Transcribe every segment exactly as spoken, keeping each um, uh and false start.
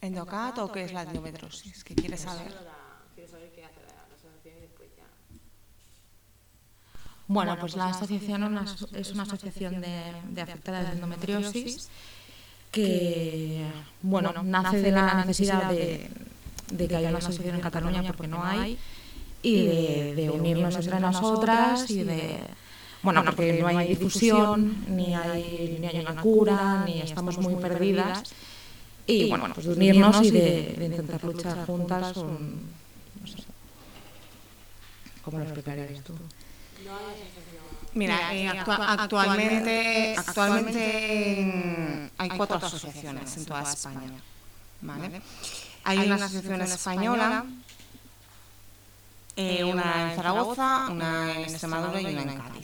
Endocat o qué es la endometriosis? ¿Qué quieres saber? Quiero saber qué hace la asociación y después ya. Bueno, pues la asociación es una asociación de, de afectadas de endometriosis que, bueno, nace de la necesidad de, de que haya una asociación en Cataluña porque no hay, y de, de unirnos entre nosotras y de, bueno, porque no hay difusión, ni hay, ni hay una cura, ni estamos muy perdidas, y bueno, pues de unirnos y de, de intentar luchar juntas. Un, no sé, ¿cómo lo explicarías tú? Mira, eh, actua- actualmente, actualmente hay cuatro asociaciones en toda España, ¿vale? Hay una asociación española, eh, una en Zaragoza, una en Extremadura y una en Cádiz,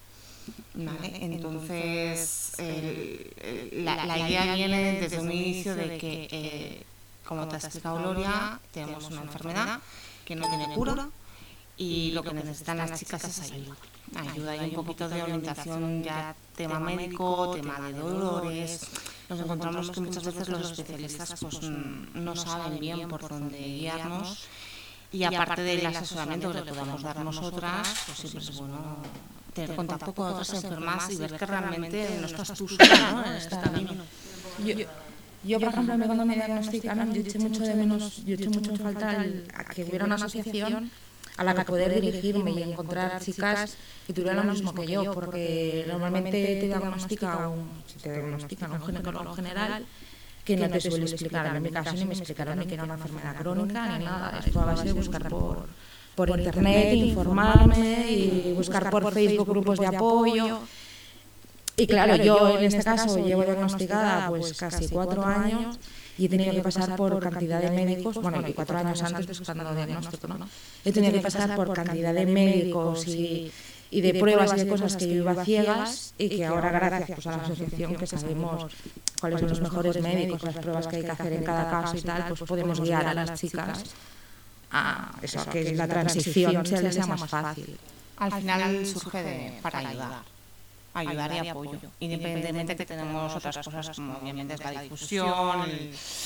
¿vale? Entonces, el, el, la, la idea viene desde un inicio de que, eh, como te ha explicado Gloria, tenemos una enfermedad que no tiene cura y lo que necesitan las chicas es ayuda. Ayuda y un poquito de orientación, ya tema médico, tema de dolores. Nos encontramos que muchas veces los especialistas pues no saben bien por dónde guiarnos, y aparte del asesoramiento que le podamos dar nosotras, pues siempre es bueno tener contacto con otras enfermas y ver que realmente no estás tú sola, ¿no?, en este camino. Yo, yo, por ejemplo, cuando me diagnosticaron, yo eché mucho de menos, yo eché mucho en falta el, a que hubiera una asociación a la que poder dirigirme y encontrar chicas que tuvieran lo mismo que yo, porque normalmente te diagnostica un, si te diagnostican un ginecólogo general que no te suele explicar. En mi caso ni me explicaron ni que era una enfermedad crónica ni nada. Esto a base de buscar por, por internet, informarme y buscar por Facebook grupos de apoyo. Y claro, yo en este caso llevo diagnosticada pues casi cuatro años y he tenido que pasar por cantidad de médicos, bueno, y cuatro años antes buscando diagnóstico, ¿no? He tenido que pasar por cantidad de médicos y, y de pruebas y de cosas que yo iba ciegas, y que ahora, gracias pues, a la asociación, que sabemos cuáles son los mejores médicos, las pruebas que hay que hacer en cada caso y tal, pues podemos guiar a las chicas a eso, a que la transición sea, les sea más fácil. Al final surge de, para ayudar. ayudar y apoyo, independientemente que tenemos otras cosas como obviamente es la difusión, el,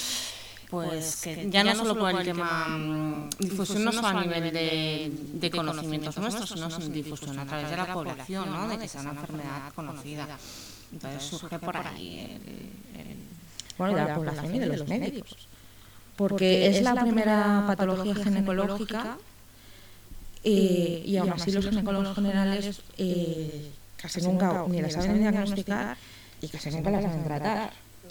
pues que ya no solo por el tema difusión, no solo a nivel de, de conocimientos nuestros, sino difusión a través de la población, ¿no?, de que sea una enfermedad conocida. Entonces surge por ahí el, el... Bueno, y de la población y de los médicos, porque es la primera patología ginecológica eh, y aún así los ginecólogos generales eh, casi nunca ni las saben diagnosticar y casi nunca las saben tratar.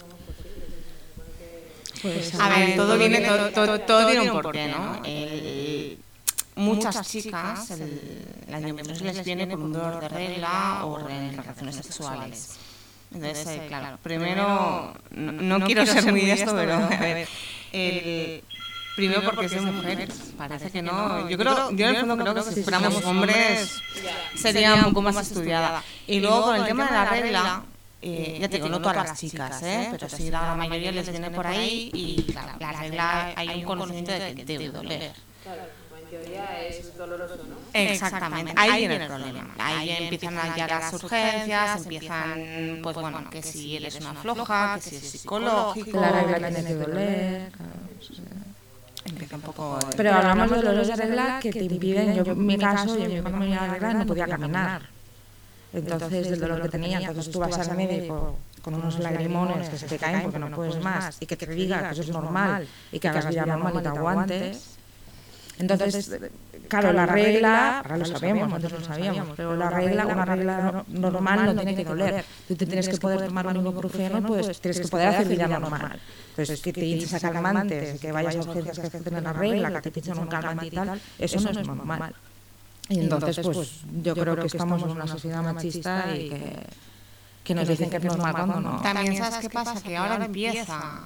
Pues, a ver, todo viene, todo, todo, todo tiene un porqué, ¿no? El, muchas chicas, el, la endometriosis les viene por un dolor de regla o en relaciones sexuales. Entonces, eh, claro, primero, no, no, no quiero ser muy de esto, pero a ver, el... Primero porque soy mujer, parece que no. Yo creo, yo en el fondo creo que si fuéramos hombres sería un poco más estudiada. Y luego con el tema de la regla, eh, ya te digo, no todas las chicas, ¿eh? Pero sí la mayoría les viene por ahí y claro, la regla hay un conocimiento de que debe doler. Claro, la mayoría es doloroso, ¿no? Exactamente, ahí viene el problema. Ahí empiezan ya las urgencias, empiezan, pues bueno, que si eres una floja, que si es psicológico. La regla tiene que doler. Empieza un poco... Pero hablamos de dolores de regla que te impiden. Yo, en mi caso, yo cuando me iba la regla no podía caminar. Entonces, del dolor que tenía, entonces tú vas al médico con unos lagrimones que se te caen porque no puedes más, y que te diga que eso es normal y que hagas vida normal y te aguantes. Entonces, claro, la regla, ahora lo sabemos, antes no lo sabíamos, pero la regla, una regla normal no tiene que doler. Tú te tienes que poder tomar un ibuprofeno, pues tienes que poder hacer vida normal. Entonces, que te hinches a calmantes, que vayas a urgencias que hacen la regla, que te echen un calmante y tal, eso no es normal. Y entonces, pues yo creo que estamos en una sociedad machista y que, que nos dicen que es normal cuando no. También, ¿sabes qué pasa? Que ahora empieza...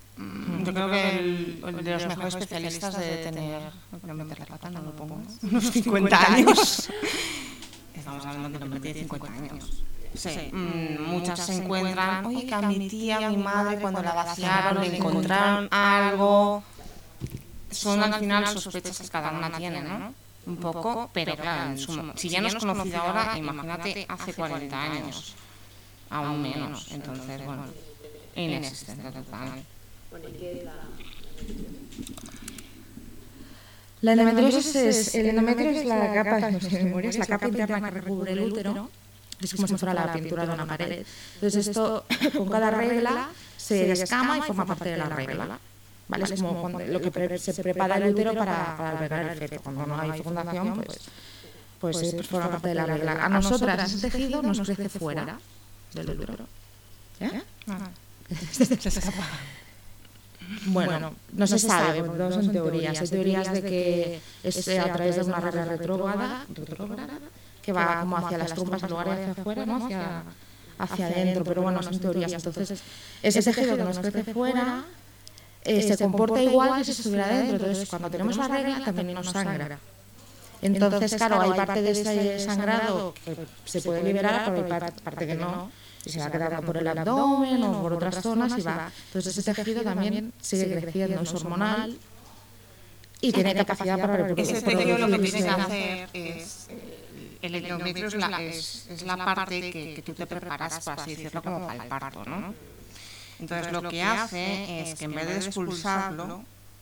Yo creo que el, el de los mejores especialistas debe tener, no quiero meter la pata, no lo pongo, unos cincuenta años. Estamos hablando de un hombre de cincuenta años. Sí, mmm, muchas se encuentran, oye, que a mi tía, a mi madre, cuando la vaciaron, le encontraron algo. Son al final sospechas que cada una tiene, ¿no? Un poco, pero claro, en su, si ya nos es conocida ahora, imagínate hace cuarenta años, aún menos. Entonces, bueno, inexistente total. Bueno, ¿y qué es la La endometriosis es, el endometrio es la capa, no sé, memoria, es la capa interna que recubre el útero, es como si fuera la pintura de una pared. Entonces esto, con cada regla, se descama y forma parte de la regla. ¿Vale? Es como cuando, lo que pre, se prepara el útero para, para albergar el feto. Cuando no hay fecundación, pues, pues, pues, pues forma parte de la regla. A nosotras ese tejido nos crece fuera del útero. ¿Eh? Ah. Bueno, no se sabe, porque todos son teorías. Hay teorías de que es a través de una regla retrógrada, retrógrada que va como hacia las trompas en lugar de hacia afuera, ¿no? Hacia, hacia adentro, pero bueno, son teorías. Entonces, ese tejido que nos crece fuera eh, se comporta igual que si estuviera dentro. Entonces, cuando tenemos la regla, también nos sangra. Entonces, claro, hay parte de ese sangrado que se puede liberar, pero hay parte que no. Y se va quedando por el abdomen o por otras zonas y va. Entonces ese tejido también sigue creciendo, es hormonal y tiene capacidad para reproducirse. Ese tejido lo que tiene que hacer es, el endometrio es la, es, es la parte que, que tú te preparas, por así decirlo, como para el parto, ¿no? Entonces lo que hace es que en vez de expulsarlo,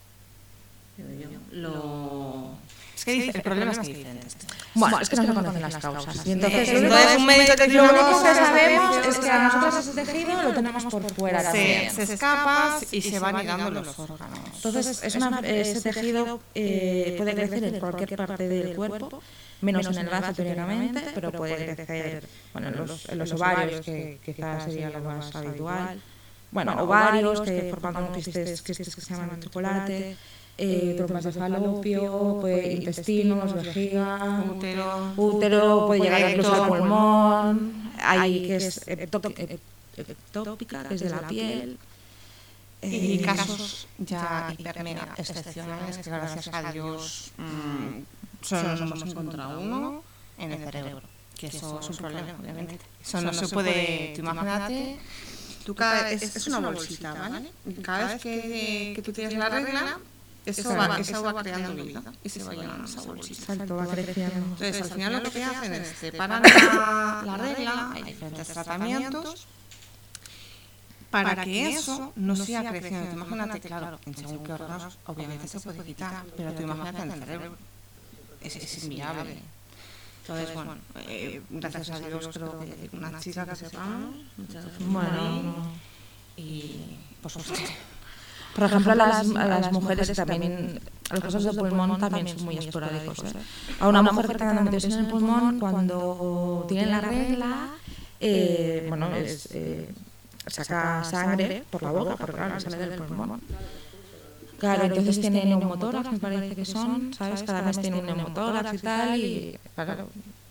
lo... Es que dice, el problema es que dicen esto. Bueno, es que no se conocen las causas. Y entonces, entonces, entonces un médico te dice, lo único que sabemos es que a nosotros ese tejido lo tenemos por fuera se, también. Se escapa y se van llegando los órganos. Entonces, es una, ese tejido eh, puede crecer en cualquier parte del cuerpo, menos en el brazo teóricamente, pero puede crecer bueno, en, los, en los ovarios, que quizás sería lo más habitual. Bueno, ovarios que forman quistes, quistes que se llaman chocolate. Eh, trompas de falopio, pues, intestinos, vejiga, útero, útero puede llegar incluso al pulmón, hay que es ectópica, que es de la piel. Y casos ya hiper mega excepcionales que gracias a Dios mmm, solo nos hemos encontrado uno en el cerebro, que eso es un problema, obviamente. Eso no se puede, tú imagínate, tú cada, es, es una bolsita, ¿vale? Cada vez que, que tú tienes la regla, Eso va, eso va creando vida y se va llenando esa bolsita. Exacto, va creciendo. Entonces, al final lo que te hacen es separar la, la regla, hay diferentes tratamientos, para que eso no siga creciendo. Tú imagínate, claro, en según qué órganos, obviamente se puede quitar, pero tú imagínate en el cerebro. Es, es inviable. Entonces, bueno, eh, gracias a Dios creo que una chica que sepa, bueno, no. Y por suerte. Por ejemplo, las, las mujeres también, los casos de pulmón también son muy esporádicos. ¿eh? A una mujer que tenga endometriosis en el pulmón, cuando tiene la regla, eh, bueno, es, eh, saca sangre por la boca, porque claro, sale del pulmón. Claro, entonces tiene neumotórax, me parece que son, ¿sabes? Cada mes tiene un neumotórax y tal, y claro.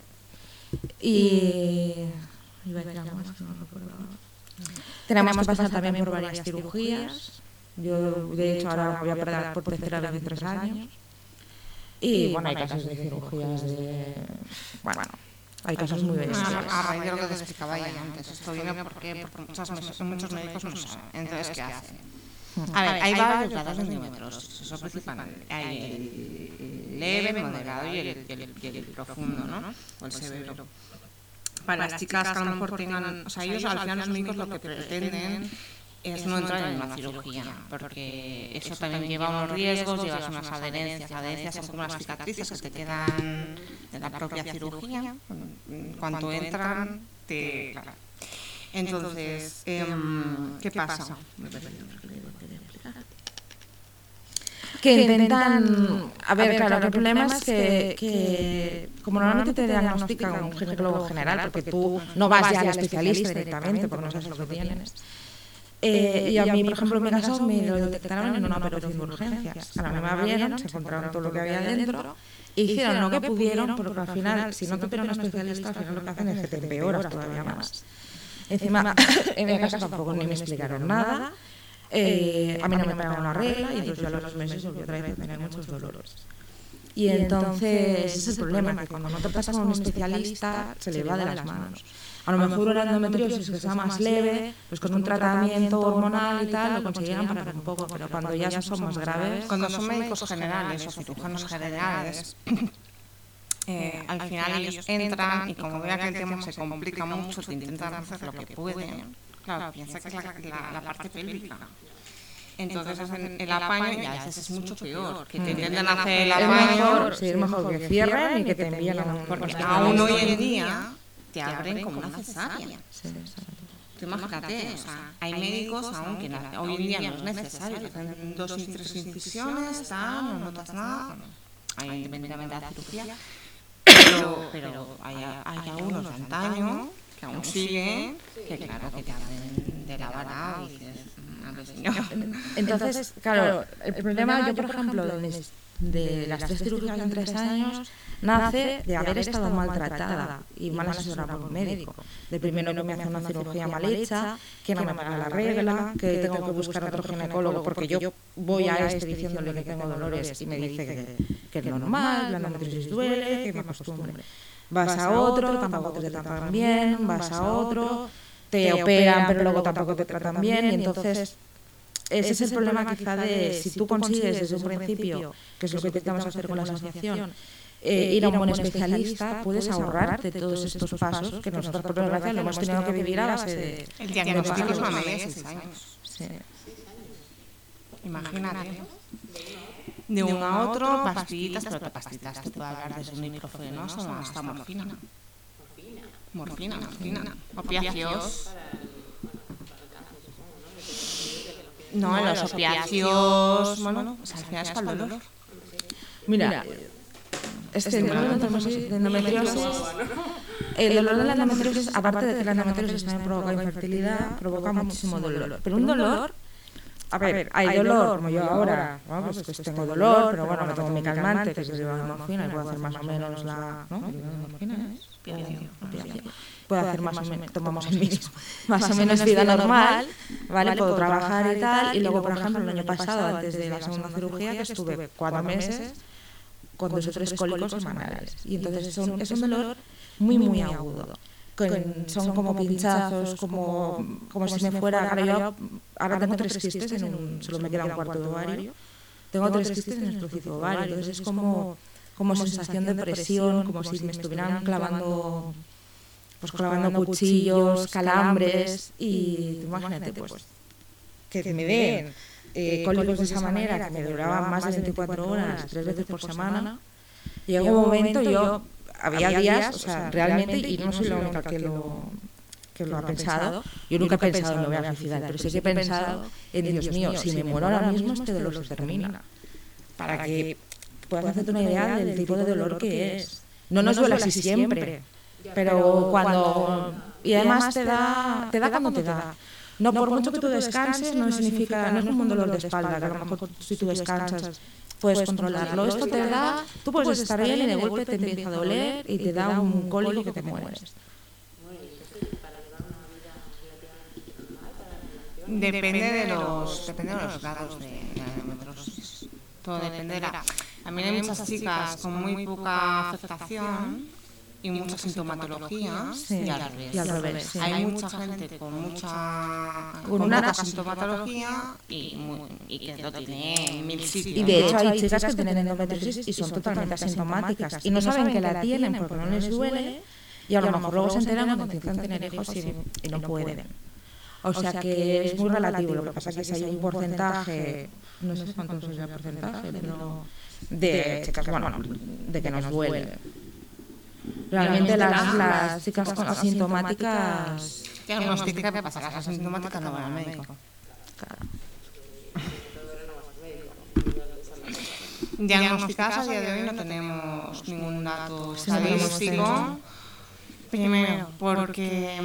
Y... iba a decir algo más, no recuerdo. Tenemos que pasar también por varias cirugías. Yo, de hecho, ahora voy a operar por tercera vez en tres años. Y, bueno, hay casos de cirugías de... Bueno, hay casos muy bestiales. A raíz de lo que te explicaba ya antes. Esto viene porque, porque muchas, muchos médicos no saben. Entonces, ¿qué hacen? A ver, hay varios grados de endometriosis. Eso principalmente. Hay el leve, el moderado y el, y el, y el profundo, ¿no? O el severo. Para las chicas que a lo mejor tengan... O sea, ellos al final los médicos lo que pretenden es no entrar en una cirugía, porque eso también lleva unos riesgos, llevas unas adherencias. Adherencias son como las cicatrices que te quedan de la propia cirugía. Cuando entran, te... Claro. Entonces, eh, ¿qué pasa? Que intentan... A ver, claro, el problema es que, que como normalmente te diagnostica un ginecólogo general, porque tú no vas ya al especialista directamente, porque no sabes lo que tienes. Eh, y a mí, por ejemplo, en mi caso me lo detectaron en una operación de urgencias. A la me abrieron, se encontraron todo lo que había dentro, e hicieron lo que pudieron, porque al final, si no te operan un especialista, al final lo que hacen es que te empeoras todavía más. Encima, en mi caso tampoco ni me explicaron nada, eh, a mí no me pagaron la regla, y entonces yo a los dos meses volví otra vez a tener muchos dolores. Y entonces, ese es el problema, que cuando no te pasas con un especialista, se le va de las manos. A lo mejor una endometriosis que sea más leve, pues con un tratamiento hormonal y tal, lo conseguirán parar un poco, pero cuando ya son más graves... Cuando son médicos generales o cirujanos generales, eh, al final ellos entran y como vean que el tema se complica mucho, te intentan hacer lo que pueden. Claro, piensa que es la, la, la parte pélvica. Entonces hacen el apaño y a veces es mucho peor, que te intentan hacer el Es apaño, mejor, sí, es mejor que cierren y que te envíen a un... porque aún hoy en día te abren como una cesárea. Sí, exacto. Tú imagínate, o sea, hay médicos aún que no- hoy en día no es necesario, que hacen dos y tres incisiones, tal, no notas nada, hay independientemente de la cirugía, pero, pero hay, hay algunos de antaño que aún siguen, que claro, que te abren de la vara y dices, madre señor. Entonces, claro, el problema, yo por ejemplo, de, mis- de las tres cirugías en tres años, nace de haber estado maltratada y mal asesorada por un médico. De primero que me hace una cirugía mal hecha, que no me paga la regla, que tengo que buscar otro ginecólogo porque yo voy a este diciéndole que tengo dolores y me dice que, que es normal, la endometriosis duele, que me acostumbre. Vas a otro, tampoco te tratan bien, vas a otro, te operan pero luego tampoco te tratan bien y entonces... Ese es el problema quizá de si tú consigues desde un principio, que es lo que intentamos hacer con la asociación, eh, ir a un buen especialista, puedes ahorrarte todos estos pasos que nosotros por desgracia lo hemos tenido que vivir a base de... El diagnóstico es una media de seis años. Sí. Imagínate. De uno a otro, pastillitas, pero pastillitas te puedo hablar desde un ibuprofeno hasta morfina. Morfina, morfina. Opiáceos. No, los opiáceos, bueno, o sea, al final es para el dolor. Mira, este dolor de endometriosis, el dolor de la endometriosis, aparte de que la endometriosis también provoca infertilidad, provoca muchísimo dolor. Pero un dolor, a ver, hay dolor, como yo ahora, ¿no? Pues, pues tengo dolor, pero bueno, me tomo mi calmante, que es de morfina, y puedo hacer más o menos la... ¿no? ¿Morfina es? Puedo hacer más o menos, tomamos el mismo, más o menos vida normal, ¿vale? Puedo trabajar y tal, y luego, por ejemplo, el año pasado, antes de la segunda cirugía, que estuve cuatro meses con dos o tres cólicos semanales. Y entonces es un, es un dolor muy, muy agudo. Con, son como pinchazos, como, como si me fuera... Ahora, yo, ahora tengo tres quistes, en un, solo me queda un cuarto de ovario. Tengo tres quistes en el trocito ovario, entonces es como, como sensación de presión, como si me estuvieran clavando... pues clavando cuchillos, calambres y imagínate pues que me den eh, cólicos de esa manera que me duraban más de veinticuatro horas, tres veces por semana. Llegó un momento, yo había días, o sea, realmente, y no soy la única que lo, que lo ha pensado, yo nunca he pensado en me voy a suicidar, pero sí que he pensado en Dios mío, si me muero ahora mismo este dolor se termina, para que puedas hacerte una idea del tipo de dolor que es. No nos duele así siempre. Pero cuando... Y además te da, te da cuando te da. No por mucho que tú descanses, no significa... No es como un dolor de espalda, que a lo mejor si tú descansas puedes controlarlo. Esto te da... Tú puedes estar bien y de golpe te empieza a doler y te da un cólico que te mueres. Depende de los, depende de los grados de la endometriosis. Todo dependerá. A mí hay muchas chicas con muy poca afectación y mucha sintomatología, sí, y al revés. Y al revés sí. Hay mucha gente con mucha con con una poca sintomatología y, muy, y que lo tiene en mil sitios. Y de hecho hay chicas que tienen endometriosis y son totalmente asintomáticas y no saben que la tienen porque no les duele y a lo mejor luego se enteran cuando intentan tener hijos y, y no pueden. O sea que es muy relativo, lo que pasa es que si hay un porcentaje, no sé cuánto es el porcentaje, pero de chicas, bueno, de que nos duele. Realmente las, las chicas con asintomáticas... Diagnostica que pasa, las asintomáticas no van al médico. Claro. Diagnosticadas a día de hoy no tenemos ningún dato estadístico. Primero, porque...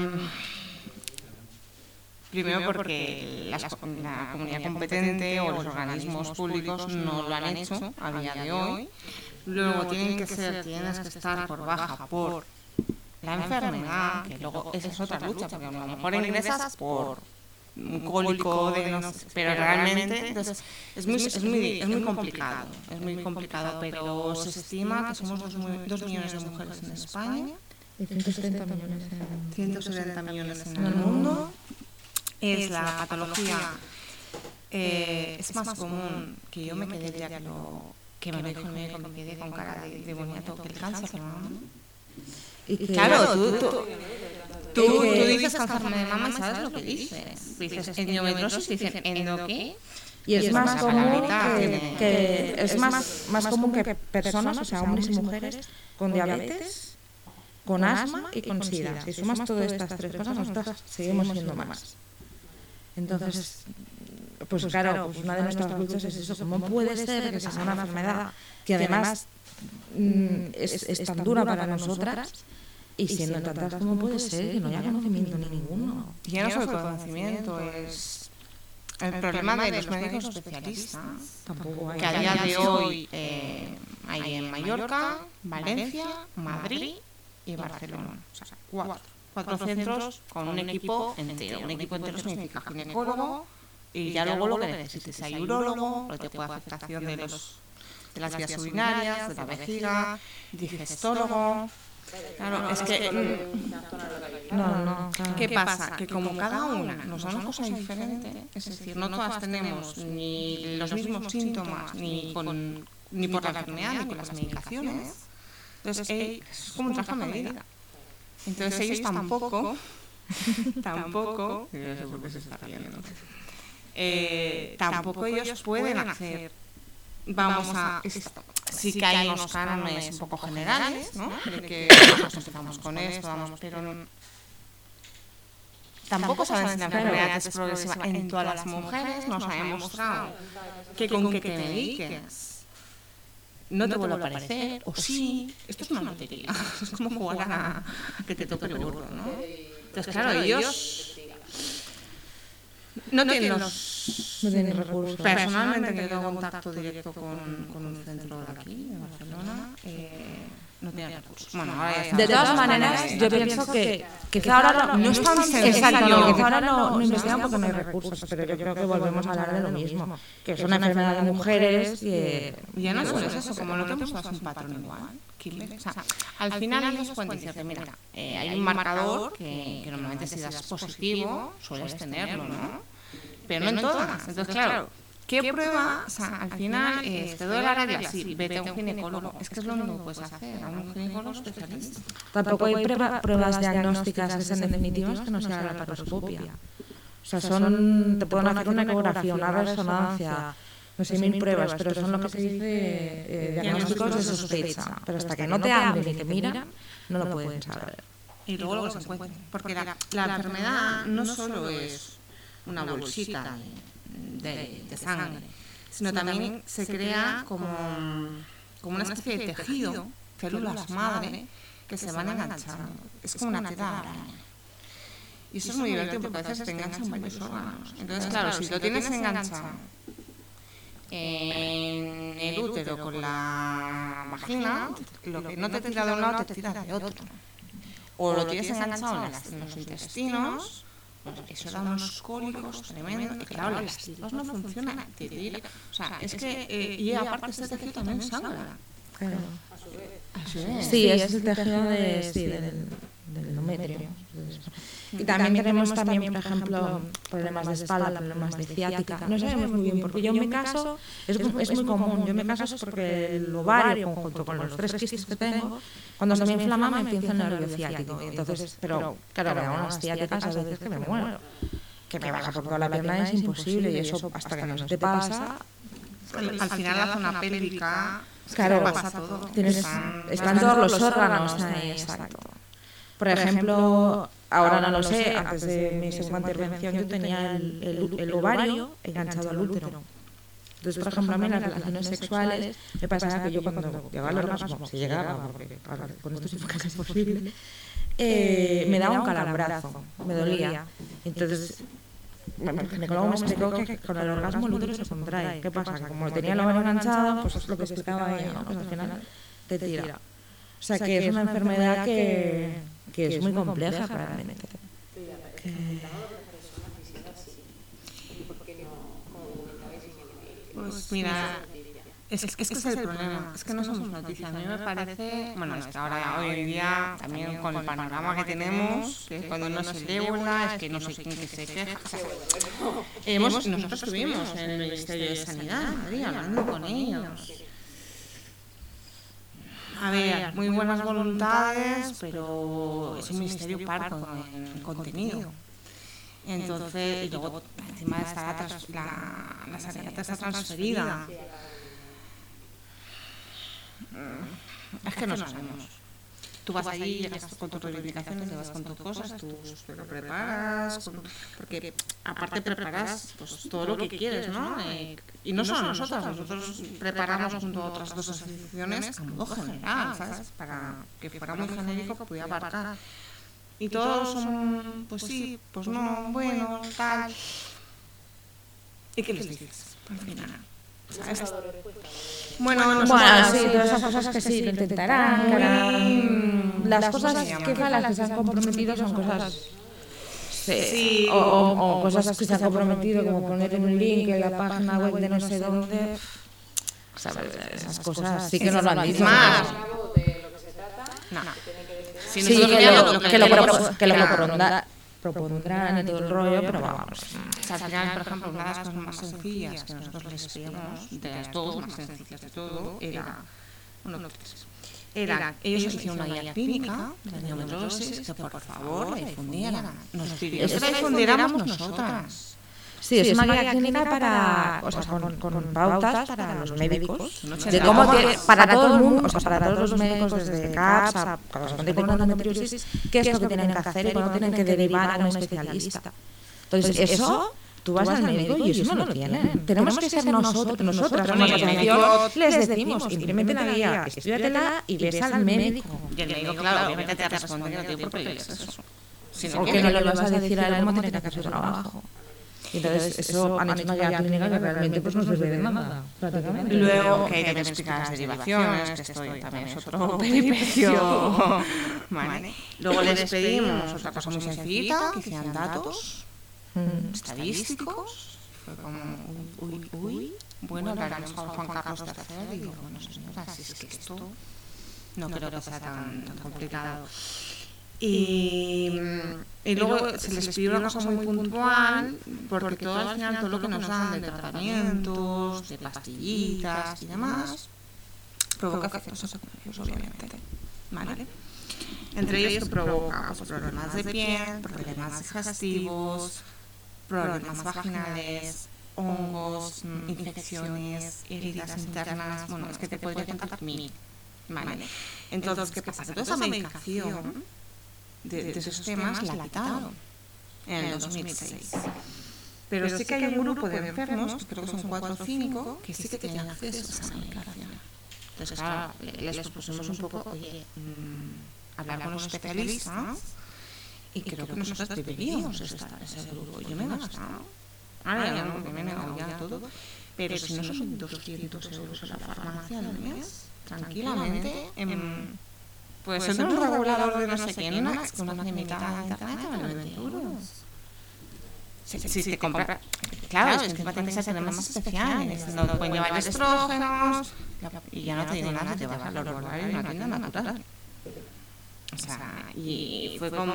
Primero porque las, la comunidad competente o los organismos públicos no lo han hecho a día de hoy. Luego tienen que ser, tienes que estar por baja por la enfermedad, que luego esa es otra lucha, porque a lo mejor ingresas por un cólico, de no sé, pero realmente entonces, es, muy, es, muy, es muy complicado, es muy complicado, pero se estima que somos dos, dos millones de mujeres en España, Y ciento setenta millones en, ciento setenta millones en el mundo. Es la patología, eh, es más común que yo me quedé ya que lo que me dijo el médico, me quedé con cara de, de boniato que el cáncer de mama. y que, Claro, tú, tú, tú, tú dices cáncer de mama y sabes lo que dices. Dices endometriosis, dicen endo qué, Y es, Y es más una común palabrita que, que- que- es más, más común que personas, o sea, hombres y mujeres, con diabetes, con asma y con sida. Si sumas todas estas tres cosas, nosotras seguimos siendo más. Entonces, pues claro, pues una de nuestras luchas es eso. ¿Cómo puede ser que sea una enfermedad que además mm, es, es tan dura para nosotras y siendo tantas, cómo puede ser que no haya conocimiento ni ninguno? Y ya no solo el conocimiento, es el problema de los médicos especialistas, Tampoco hay. que a día de hoy eh, hay en Mallorca, Valencia, Madrid y Barcelona. O sea, cuatro, cuatro centros con un equipo entero. Un equipo entero significa ginecólogo y ya luego lo que necesites. Hay urólogo, lo que te puede afectación de, los, de las vías urinarias, de la vejiga, digestólogo. Claro, es que... No, no, claro. ¿Qué pasa? Que como cada una nos da una cosa diferente, es decir, no todas tenemos ni los mismos síntomas, ni, con, ni por la enfermedad, ni con las medicaciones, entonces eh, es como un traje a medida. Entonces ellos tampoco, tampoco, yo no sé por qué se está riendo, eh, tampoco ellos pueden hacer, vamos a... Sí que hay unos cánones un poco generales, ¿no? De que nos empezamos con esto, vamos, pero no, tampoco saben si la enfermedad es progresiva en todas las mujeres. Nos ha demostrado que con que te mediques no te vuelve a aparecer, o sí, esto es una lotería, es como jugar a que te toque el gordo, ¿no? Entonces, claro, ellos no tienen los... No tienen recursos. Personalmente he tenido contacto directo con, con un centro de aquí, de Barcelona, eh, no tienen recursos. Bueno, ahora ya está. De todas maneras, yo pienso que quizá ahora no, no es tan sencillo. Exacto, no, quizá ahora no, no investigan porque no hay recursos, pero yo creo que volvemos a hablar de lo mismo, que es una enfermedad de mujeres y... Y ya no solo es eso, como no tenemos todas un patrón igual. O sea, al final ellos pueden decirte, mira, eh, hay un marcador que, que normalmente si das positivo sueles tenerlo, ¿no? Pero no en todas. Entonces, claro, ¿qué prueba? O sea, al final, eh, te doy la regla, sí, vete a un ginecólogo. Es que es lo único que puedes hacer, a un ginecólogo especialista. Tampoco hay prueba, pruebas diagnósticas que sean definitivas que no sea la laparoscopia. O sea, son, te pueden hacer una ecografía, una resonancia, no sé, mil pruebas, pero son lo que se dice eh, diagnósticos de sospecha. Pero hasta que no te hablen y te miran, no lo pueden saber. Y luego lo que se encuentren. Porque la, la enfermedad no solo es una bolsita de, de, de sangre, sino también se crea como, como una especie de tejido, células madre, que se van enganchando. Es como una tela de araña. Y eso es muy divertido porque a veces te enganchan varios órganos. Entonces, claro, si lo tienes enganchado en el útero con la vagina, lo que no te tira de un lado te tira de otro. O lo tienes enganchado en, las, en los intestinos, eso da unos cólicos tremendos. Y claro, las tripas no funcionan, te tira. O sea, es que, eh, y aparte este tejido también sangra. Claro. A su vez. Sí, ese es el tejido de, sí, del, del endometrio. Y también tenemos también, por ejemplo, problemas de espalda, problemas de ciática. No sabemos muy bien, porque yo en mi caso, es, es muy común, yo en mi caso es porque el ovario, junto con los tres quistes que tengo, cuando se me inflama me empieza el nervio ciático. Entonces, pero claro, me dan unas ciáticas a veces que me muero. Que me baja por toda la pierna es imposible y eso hasta que no te pasa... Al, al final la zona pélvica, claro, pasa todo. Tienes, están, están todos los órganos ahí, exacto. Por ejemplo, ahora no lo sé, antes de mi segunda intervención yo tenía el, el, el ovario enganchado al útero. Entonces, por ejemplo, a mí en las relaciones sexuales me pasaba que yo cuando llegaba al orgasmo, si llegaba, porque con esto sí fue casi posible, eh, me daba un calambrazo, me dolía. Entonces, el ginecólogo me explicó que con el orgasmo el útero se contrae. ¿Qué pasa? Que como tenía el ovario enganchado, pues es lo que explicaba ella, ¿no? Pues al final te tira. O sea, que es una enfermedad que, que es muy compleja realmente. Que... Pues mira, es, es que ese es el problema, es que no somos noticias. A mí me parece, bueno, es que ahora hoy en día, también con el panorama que tenemos, que cuando no es el ébola, es que no sé quién que se queja. O sea, hemos, nosotros estuvimos en el Ministerio de Sanidad, Madrid, hablando con ellos. A ver, muy buenas voluntades, pero es un ministerio parco en contenido. Entonces, y luego encima está la, trans, la, la sanidad está transferida. Es que no sabemos. Tú vas allí, llegas con tus reivindicaciones, te vas con tus cosas, tú lo preparas, con, porque aparte preparas pues, todo lo que quieres, ¿no? Eh, y no solo nosotros, nosotros preparamos junto a otras dos asociaciones a modo general, ¿sabes? Para que fuera muy genérico, pudiera abarcar. Y todos son, pues sí, pues no, bueno, tal. ¿Y qué les dices? Al final. ¿Sabes? Bueno, bueno, bueno, sí, todas esas cosas que sí, lo intentarán, que harán. Las cosas que las que se han comprometido son cosas. Sí, sí. O, o, o cosas que se han comprometido, como poner un link en la página web de no sé dónde. ¿Sabes? Esas cosas sí que no lo han dicho. Más. No. Si sí, que lo, lo, que lo, pro, que lo propondrán, propondrán y todo el rollo, pero vamos. O sea, al final, por ejemplo, una de las cosas más sencillas que nosotros les pedíamos, de las dos más sencillas de todo, era, bueno, era, ellos hicieron una guía clínica de la endometriosis que por favor la difundieran. Nos pidieron que la difundiéramos nosotras. Sí, es una guía clínica para, o sea, con, con pautas para los médicos, de cómo que, para todo el mundo, o sea, para todos los médicos, desde C A P S a para los que con endometriosis, qué es lo que tienen que hacer y cuándo tienen que derivar a un especialista. Entonces, eso, tú vas al médico y eso no lo tienen. Tenemos que ser nosotros, nosotras, como asociación, les decimos, implementen la guía, estudiatela y ves al médico. Y el médico, claro, obviamente te responde que no tiene por qué es eso. Porque no le vas a decir a él cómo tiene que hacer su trabajo. Entonces, eso han hecho una guía clínica que realmente pues no sirve de nada, prácticamente. Luego, que hay que explicar las derivaciones, que esto también es otro peripecio. Vale. Luego les pedimos otra cosa muy sencillita, que hicieran datos mm. estadísticos. Fue como, uy, uy, uy. Bueno, hablaremos con Juan Carlos tercero y digo, bueno, señora, si es que esto no creo que sea tan, tan complicado. Y, y luego se les pidió una cosa muy puntual, porque todo al final, todo lo que nos dan de tratamientos, de pastillitas y demás, provoca efectos secundarios, obviamente. ¿Vale? Entre ellos que provoca pues, problemas de piel, problemas digestivos, problemas vaginales, hongos, infecciones, heridas internas. Bueno, es que te podría contar mil. ¿Vale? Entonces, ¿qué pasa? Toda esa medicación De, de esos temas la quitaron en el dos mil seis. Pero, Pero sí que hay un grupo de enfermos, creo que son cuatro o cinco, que sí que tenían acceso a esa medicación. Entonces, claro, les propusimos un poco, oye, mmm, hablar con los especialistas y creo que nosotros deberíamos estar en ese grupo. Yo me he gastado, ahora ya no, me he negado ya todo, pero si no son doscientos euros en la farmacia al mes, tranquilamente, en... Pues ser un regulador de no sé quién, una, una clínica de internet vale veinte euros. Si, si, si te compras... Claro, es que encima tienen que ser temas especiales. No pueden llevar estrógenos y ya no te digo nada, te vas a lo hormonal en una tienda natural. O sea, y fue como...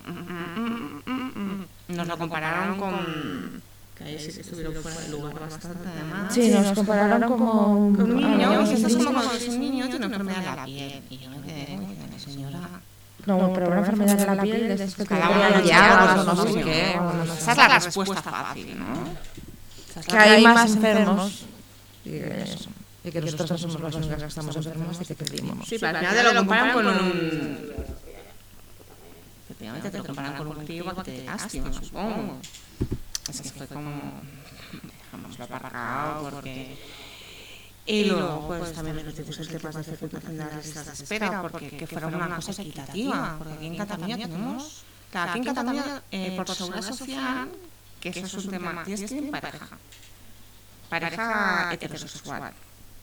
Nos lo compararon con... Que ahí sí que estuvieron fuera de lugar bastante, además. Sí, nos compararon como... Con un niño, eso es como cuando un niño tiene una enfermedad de la piel. Y yo me quedé, señora... No, pero una enfermedad de la piel, de estos que cada uno de llagas o no sé qué. Esa es la respuesta fácil, ¿no? Que hay más enfermos. Y eso. Y que nosotros no somos las únicas que estamos enfermos y que perdimos. Sí, pero al final te lo comparan con un... Efectivamente te lo comparan con un tío que te lástima, supongo. Así que fue como... Dejámoslo aparcado porque... Y luego, pues también me metí el tema de fecundación de las listas de espera, porque que fuera una cosa equitativa, porque aquí en Cataluña tenemos, claro, aquí en Cataluña, eh, por seguridad social, que eso es un tema, tienes que ir en pareja, pareja heterosexual,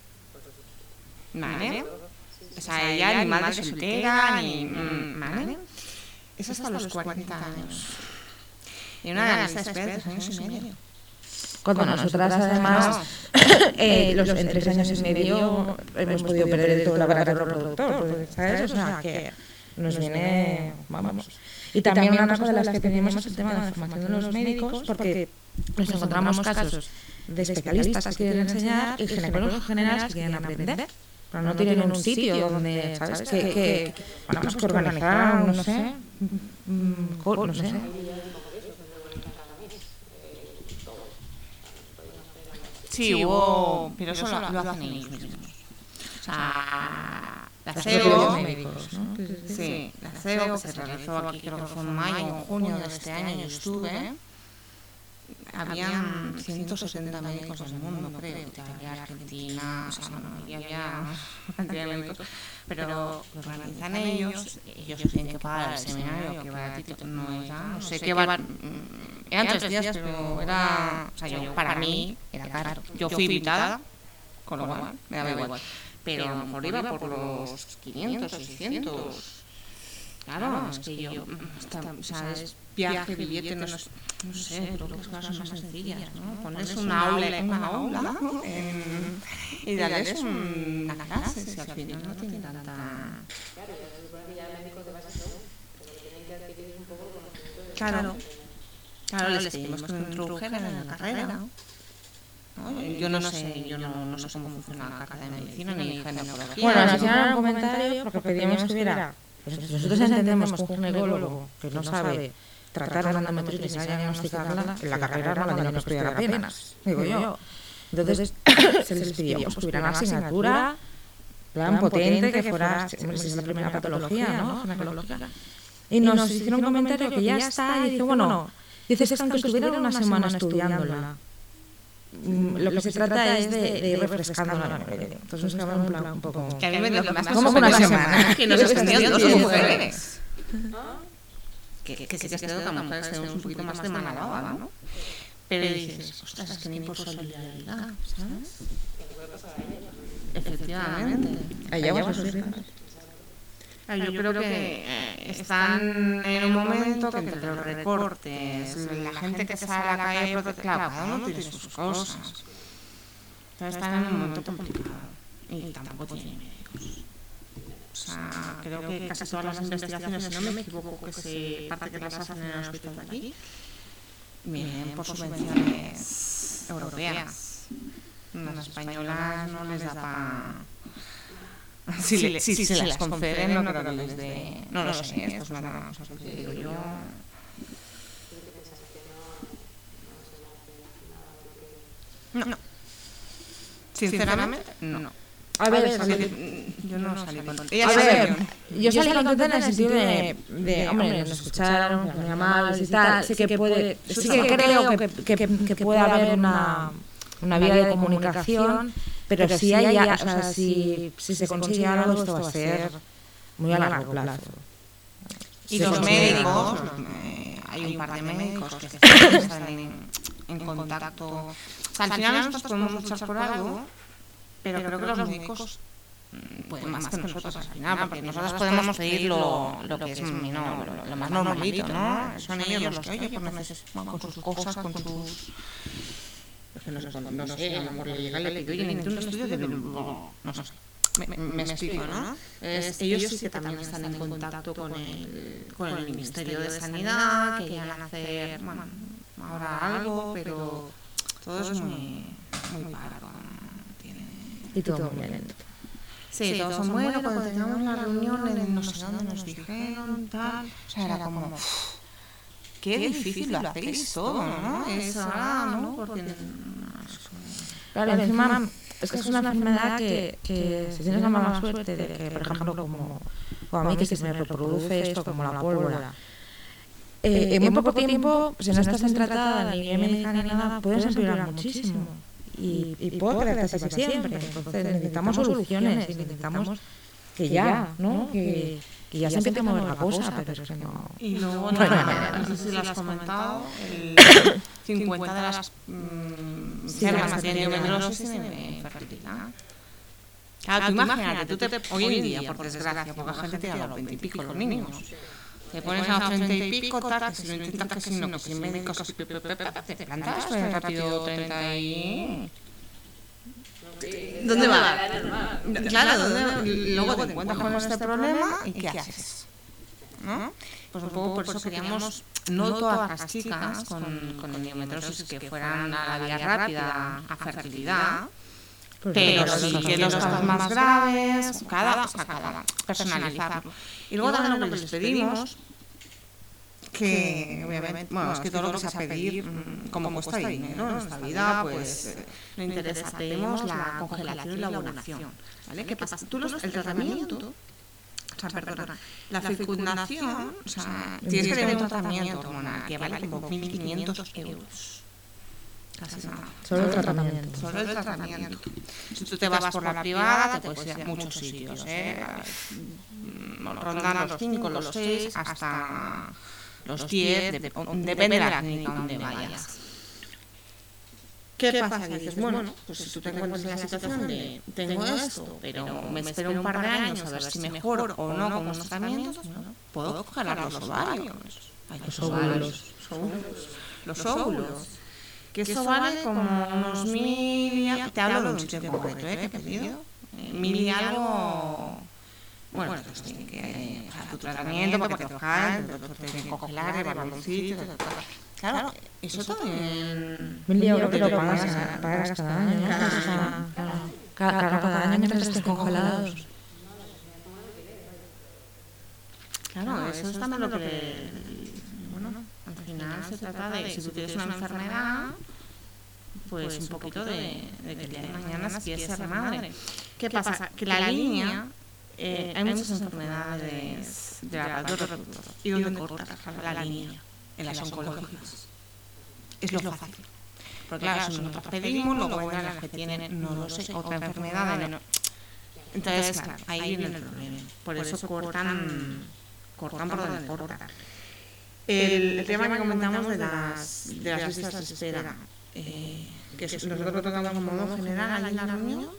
¿vale? O sea, ella ni madre soltera, ni, ¿vale? Es hasta los cuarenta años. Y una de las listas de espera de tres años y medio. Cuando bueno, nosotras además, eh, los, en tres años y medio hemos podido perder todo el aparato reproductor, ¿sabes? O sea, que nos viene, vamos. Y también una cosa de las que tenemos es el tema de la formación de los médicos, porque nos encontramos casos de especialistas que quieren enseñar y ginecólogos generales que quieren aprender, pero no tienen un sitio donde, ¿sabes? Que, que bueno, pues que organizar, no sé, no sé. Sí, hubo, pero eso lo, lo hacen ellos mismos. O sea, la C E O, médicos, ¿no? sí, la C E O que se realizó aquí, creo que fue en mayo o en junio de este año, yo estuve. Habían ciento sesenta médicos del mundo, creo, Italia, Argentina, o sea, no, y había cantidad de médicos, pero lo organizan ellos, ellos tienen que pagar el seminario, que va a título, no era, no sé qué va, eran tres días, pero era, o sea, yo, para mí era caro. Yo fui invitada, con lo cual me daba igual, pero a lo mejor iba por los quinientos, seiscientos. Claro, es que yo, está, o sea, es viaje, billete, no, no sé, creo que las cosas son más sencillas, ¿no? Ponerles una aula, una aula, ¿no? En, y darles una clase, si al final no tiene tanta... Claro, y se supone que ya médicos de base son, pero que tienen que adquirir un poco el conocimiento de... Claro, claro, les pedimos que me introdujeran en la carrera, ¿no? Yo no sé, yo no, no sé cómo funciona la carrera de medicina ni ginecología. Bueno, nos hicieron un comentario porque pedíamos que hubiera... Nosotros entendemos que un ginecólogo que no sabe tratar una endometriosis y sabe diagnosticarla, en la carrera no la tiene que estudiar apenas, digo yo. Entonces se les pidió pues, que hubiera una asignatura plan potente, que fuera, si es la primera patología, ¿no? Ginecológica. Y nos hicieron un comentario que ya está y dice, bueno, dices es que aunque estuvieran una semana estudiándola, lo que se trata es de, de ir refrescando la memoria. Entonces nos quedaba un plan un poco... Que a mí me dio más como una semana. Que nos extendió dos mujeres. Que, que, que sí que has quedado que a mujeres tenemos un poquito más de mala baba, ¿no? Pero dices, ostras, es que ni por solidaridad, ¿sabes? Efectivamente. Allá vas a Yo creo que están en un momento que entre los recortes, la gente que sale a la calle, claro, cada uno tiene sus cosas. Entonces están en un momento complicado y tampoco tienen médicos. O sea, creo que casi todas las investigaciones, si no me equivoco, que se parte que las hacen en el hospital de aquí, vienen por subvenciones europeas. Las españolas no les da para... Si, si, le, si, si se las conceden, no creo que les dé... No lo sé, esto es una cosa que digo yo... No, no. Sinceramente, no. A ver, salí, yo no salí contenta. A ver, yo salí contenta en el sentido de, de hombre, nos escucharon, muy amables y tal. Sí que puede, sí que creo que, que, que puede haber una, una vía de comunicación, pero, pero si, hay, o sea, si, si se consigue algo, esto va a ser muy a largo plazo. Y los médicos, eh, hay un par de médicos que están en, en contacto. O sea, al final nosotros podemos luchar por algo, pero creo que los médicos pueden más que nosotros al final, porque nosotros podemos pedir lo, lo que es no, lo, lo más normalito, ¿no? Son ellos los que, oye, pues necesitan con sus cosas, con sus... Que no, sé, no sé, a lo mejor le llega y le pido, oye, necesito un estudio de... No, no sé. Me, me, me explico, ¿no? Es, ellos sí que también están en contacto con el, con el Ministerio de Sanidad, que llegan a hacer, bueno, ahora algo, pero todo es muy, muy parado. Y todo muy lento. Sí, todos son buenos, cuando teníamos la reunión en no sé dónde nos dijeron, tal, o sea, era como... Qué difícil lo hacéis todo, ¿no? Es ahora, ¿no? Porque... Claro, encima... Es que es una enfermedad que, que si tienes la mala suerte de que, por ejemplo, como, como a mí, que se me reproduce esto como la pólvora, eh, en muy poco tiempo, si no estás tratada ni bien médica ni nada, puedes empeorar muchísimo. Y, y puedo quedarte así para siempre. Entonces necesitamos soluciones y necesitamos que ya, ¿no? Que, que ya se empiece a mover la cosa, pero es que no... Y luego, no, no sé si lo has comentado, el cincuenta de las enfermas tienen endometriosis y infertilidad. Claro, tú imagínate, tú te, hoy en día, por desgracia, porque la gente tiene a los veinte y pico los niños. Te pones a los treinta y pico, tal, que si lo intentas, que si no, que si médicos, te plantas con el rápido treinta y... ¿Dónde va? Claro, ¿dónde? Luego te encuentras con este problema y ¿qué haces? ¿No? Pues un poco por eso queríamos, no todas las chicas con, con endometriosis que fueran a la vía rápida a fertilidad, pero sí que los casos más graves, cada, o sea, cada personalizarlo. Y luego también lo que les pedimos, que obviamente, bueno, es que todo lo que sea pedir, mm, como cuesta dinero en esta vida, pues eh, no interesa. Pedimos la congelación y la ovulación, ¿vale? ¿Qué pasa? Tú los, el tratamiento, o sea, perdona, la fecundación, o sea, tienes que tener un tratamiento hormonal que vale como mil quinientos euros. Casi nada. Solo el tratamiento. Solo el tratamiento. Si tú te vas por la privada, te puedes ir a muchos sitios, ¿eh? Rondan los cinco, los seis, hasta los diez, de, depende de la clínica donde vayas. ¿Qué pasa? Dices, bueno, pues si tú te encuentras en la situación de tengo esto, pero me espero un par de años a ver si mejoro o no con los tratamientos, bueno, puedo congelar los ovarios. Los óvulos. Los óvulos. Que eso vale como unos mil y... Te hablo de un sitio concreto, ¿eh? Que he pedido. Eh, mil y algo... Bueno, pues tiene que... O sea, tu tratamiento, porque te lo caen, te lo tienen que congelar, llevarlo a un sitio... Claro, eso también... Mil euros que lo pagas, pagas cada año, ¿no? Cada, cada, cada año mientras estés congelados. Claro, eso es también lo que... Le, bueno, al final se trata de, si tú tienes una enfermedad, pues un poquito de, de que el día de mañana si quieres ser madre. ¿Qué pasa? Que la línea, eh, hay muchas enfermedades del aparato reproductor. ¿Y dónde cortas la línea? En las oncológicas. Es lo fácil. Porque claro, si nosotros pedimos, luego vendrán las que tienen, no lo sé, otra enfermedad. De no. Entonces, claro, ahí viene el problema. Por eso cortan, cortan por donde cortan. El, el tema que comentamos de las, de las listas de espera, eh, que nosotros lo tocamos en modo general ahí en la reunión,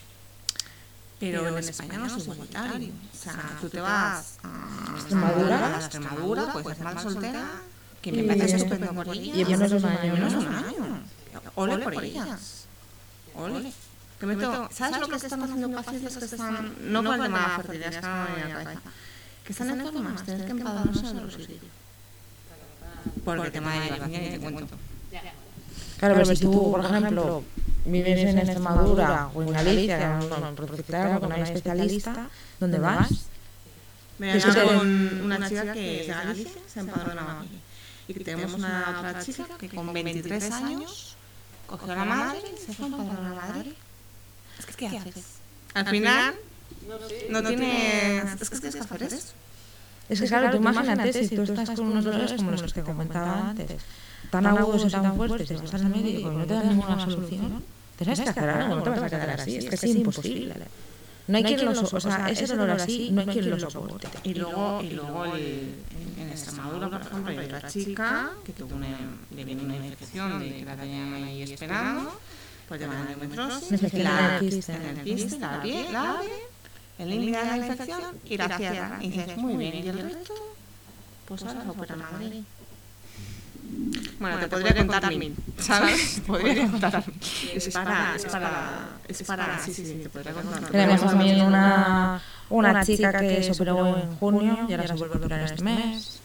pero en España no es igualitario. O sea, tú te vas a Extremadura, a Extremadura, pues es mal soltera, que me parece estupendo por ellas. Y menos de un año, menos de un año. Ole por ellas. Ole. Que meto, ¿sabes lo que están haciendo pacientes que están, no por el tema de la fertilidad, es que no me viene a la cabeza, que están enfermas, tienes que empadronarse en otro sitio? Porque el tema de derivación ni te cuento. Claro, pero si tú, por ejemplo, vives en Extremadura o en Galicia, claro, con una especialista, ¿dónde vas? Me he hablado con una chica que es de Galicia, se empadronaba aquí. Y tenemos una otra chica que con veintitrés años cogió a la madre y se fue a empadronar a la madre. Es que, ¿qué haces? Al final, no tienes... Es que tienes que hacer eso. Es que claro, tú imagínate si tú estás con unos dolores como los que te comentaba antes, tan agudos y tan fuertes, y vas al médico y no te dan ninguna solución, tienes que hacer algo, no te vas a quedar así, es que es imposible. No hay quien lo soporte, o sea, ese dolor así, no hay quien lo soporte. Y luego, y luego el, en Extremadura, por ejemplo, hay otra chica que tuvo una, le viene una infección de que la tenían ahí esperando, pues de endometriosis, la quiste, la abre, la abre, elimina la infección y la cierra. Y dices, muy bien, ¿y el resto? Pues ahora lo operan a Madrid. Bueno, te podría contar mil, ¿sabes? Podría contar. Es para, es para, es para, sí, sí, sí, te podría contar. Tenemos también una, una chica que se operó en junio y ahora se vuelve a operar este mes.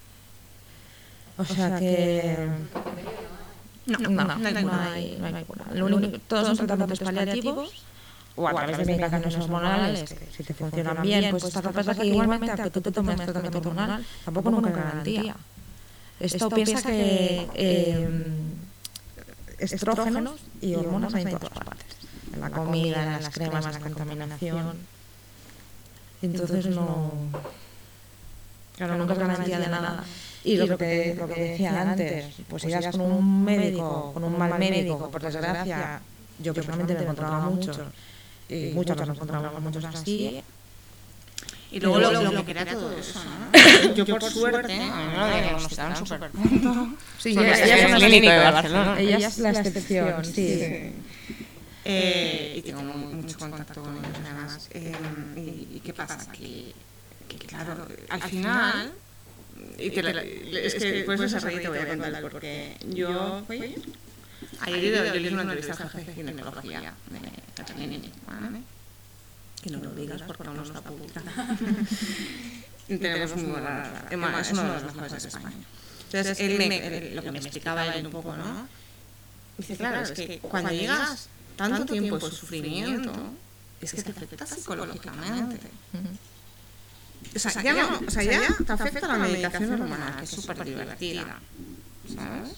O sea que... No, no, no, no hay cura. No hay cura. Lo único, todos son tratamientos paliativos o a través de medicaciones hormonales, que si te funcionan bien, pues esta pasa que igualmente aunque tú te tomes tratamiento hormonal, tampoco nunca hay garantía. Esto piensa que eh, estrógenos y hormonas hay en todas partes, en la comida, en las cremas, en la contaminación. Entonces no, claro, nunca es garantía de nada. Y lo que, lo que decía antes, pues irás con un médico, con un mal médico, por desgracia, yo personalmente me encontraba muchos, y muchos nos encontramos muchos así. Y luego lo, lo, lo que era todo eso, ¿no? Yo, por suerte, a mí me lo diagnosticaron súper pronto. Sí, ella es una clínica de Barcelona. Ella es la excepción, sí. Eh, y tengo mucho contacto con ellos, además. Eh, y, ¿Y qué pasa? Que, que claro, al final... Y te la, es que por eso se reí, te voy a contar, porque yo... ¿Fue ayer? Ayer yo le hice una entrevista al jefe de ginecología de Cataluña, ¿vale? Que no lo digas porque aún no está publicada. Tenemos muy buena, es uno de los mejores de España. Entonces, él me, él, lo que me explicaba él un poco, ¿no? Dice, claro, es que cuando llegas tanto tiempo de sufrimiento, es que te afecta psicológicamente. O sea, ya, no, o sea, ya te afecta la medicación hormonal, que es súper divertida, ¿sabes?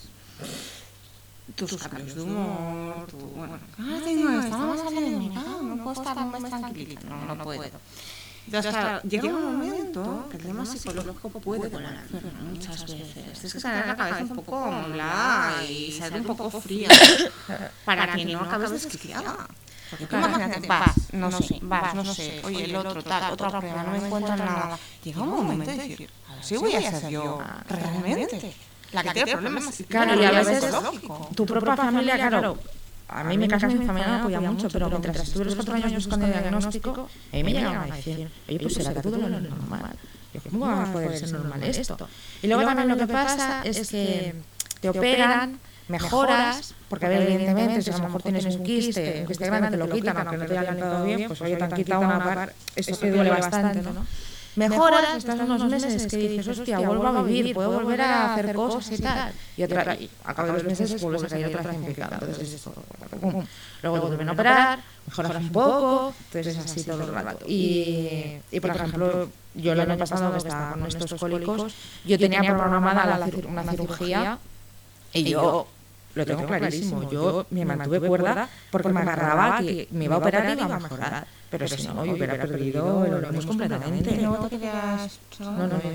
Tus cambios de humor, tu... Bueno, ah, tengo esta, vamos a anémica, no puedo estar un mes tranquilita, no, no puedo. Entonces, claro, llega un momento que el tema psicológico puede con la enferma muchas veces. Es que sale la cabeza un poco nublada y sale un poco fría para que no acabes desquiciada. Porque tú imagínate, vas, no sé, vas, no sé, oye, el otro, tal, otra prueba, no me encuentran nada. Llega un momento de decir, a ver si voy a ser yo realmente la que tiene problemas. Claro, y a veces tu propia familia, claro, a mí me casa mi familia me apoya mucho, pero mientras estuve los cuatro años buscando el diagnóstico, a mí me llegaban a decir, oye, pues será que todo lo normal. Yo, ¿cómo va a poder ser normal esto? Y luego también lo que pasa es que te operan, mejoras, porque a ver, evidentemente, si a lo mejor tienes un quiste, un quiste grande, te lo quitan, aunque no te hayan limpiado bien, pues oye, te han quitado una parte, esto te duele bastante, ¿no? Mejoras, estás unos meses que dices, hostia, vuelvo a vivir, puedo volver a hacer cosas y tal. Y otra, y a cabo de los meses vuelves a caer otra vez en picada. Entonces, esto, pum. Luego te vuelven a operar, mejoras un poco, entonces es así todo el rato. Y, y por ejemplo, yo el año pasado que estaba con estos cólicos, yo tenía programada la, una cirugía y yo lo tengo clarísimo. Yo me mantuve cuerda porque me agarraba que me iba a operar y me iba a mejorar. Pero si no, yo hubiera perdido el órgano completamente. Y luego te quedas... No, no, no.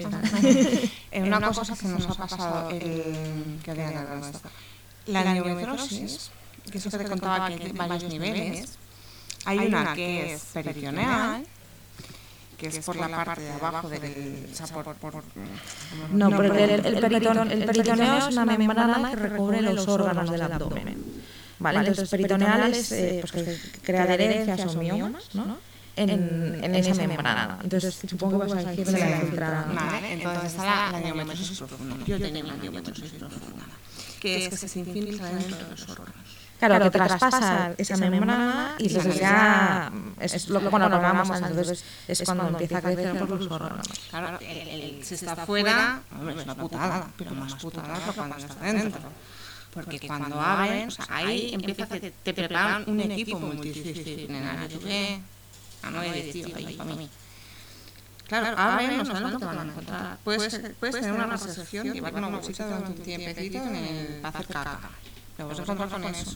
En una cosa que nos ha pasado, el... que había con esto. La endometriosis, que eso que te contaba que hay varios niveles. Hay una que es peritoneal, que es por la parte de abajo del... O sea, por, por, por, no, porque el, el, periton, el peritoneo es una membrana que recubre los órganos del abdomen. Vale, entonces peritoneal es eh, pues que crea adherencias o miomas, ¿no? En, en, en esa membrana. Entonces supongo que vas a decir de la infiltrada. Vale, entonces está la, la endometriosis profunda. Yo tenía una endometriosis profunda, que es que se infiltra dentro de los órganos. Claro, que traspasa esa membrana y entonces ya es, es lo que bueno, hablamos antes, entonces es cuando empieza a crecer por los órganos. Claro, el, el, si está fuera, hombre, es una putada, pero más putada que cuando está dentro. Porque, Porque cuando, cuando abren, o sea, ahí empieza que te, te preparan un equipo multidisciplinario. Yo tuve a nueve tíos ahí para mí. Claro, abren, no saben lo que te van a encontrar. Puedes, puedes tener una resección, llevar una bolsita durante un tiempecito en el, para hacer caca. Te vas a encontrar con eso.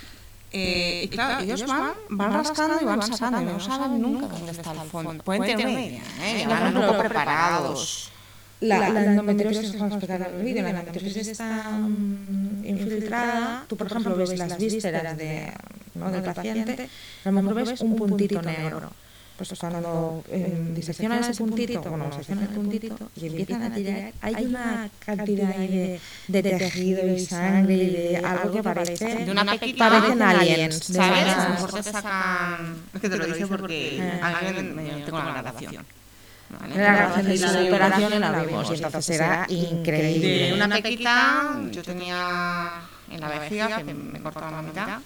Eh, y claro, ellos van, van rascando y van sacando, y no saben nunca dónde está el fondo. Pueden tener una idea, ¿eh? Van un poco preparados. La, la endometriosis, vamos a explicar el vídeo, la endometriosis está um, infiltrada, tú por ejemplo ves las vísceras de, ¿no? del paciente, a lo mejor ves un puntito negro. Pues cuando eh, diseccionan ese puntito, bueno, diseccionan el puntito y empiezan a tirar, hay una cantidad de, de tejido y sangre y de algo que parece, de una pequeña, parecen aliens, ¿sabes? A lo mejor te sacan, es que te lo dice porque eh, a mí me tengo una grabación. Vale, la grabación de la operación la vimos y entonces era increíble. De una pequeñita, yo tenía en la vejiga que me cortaron la mitad.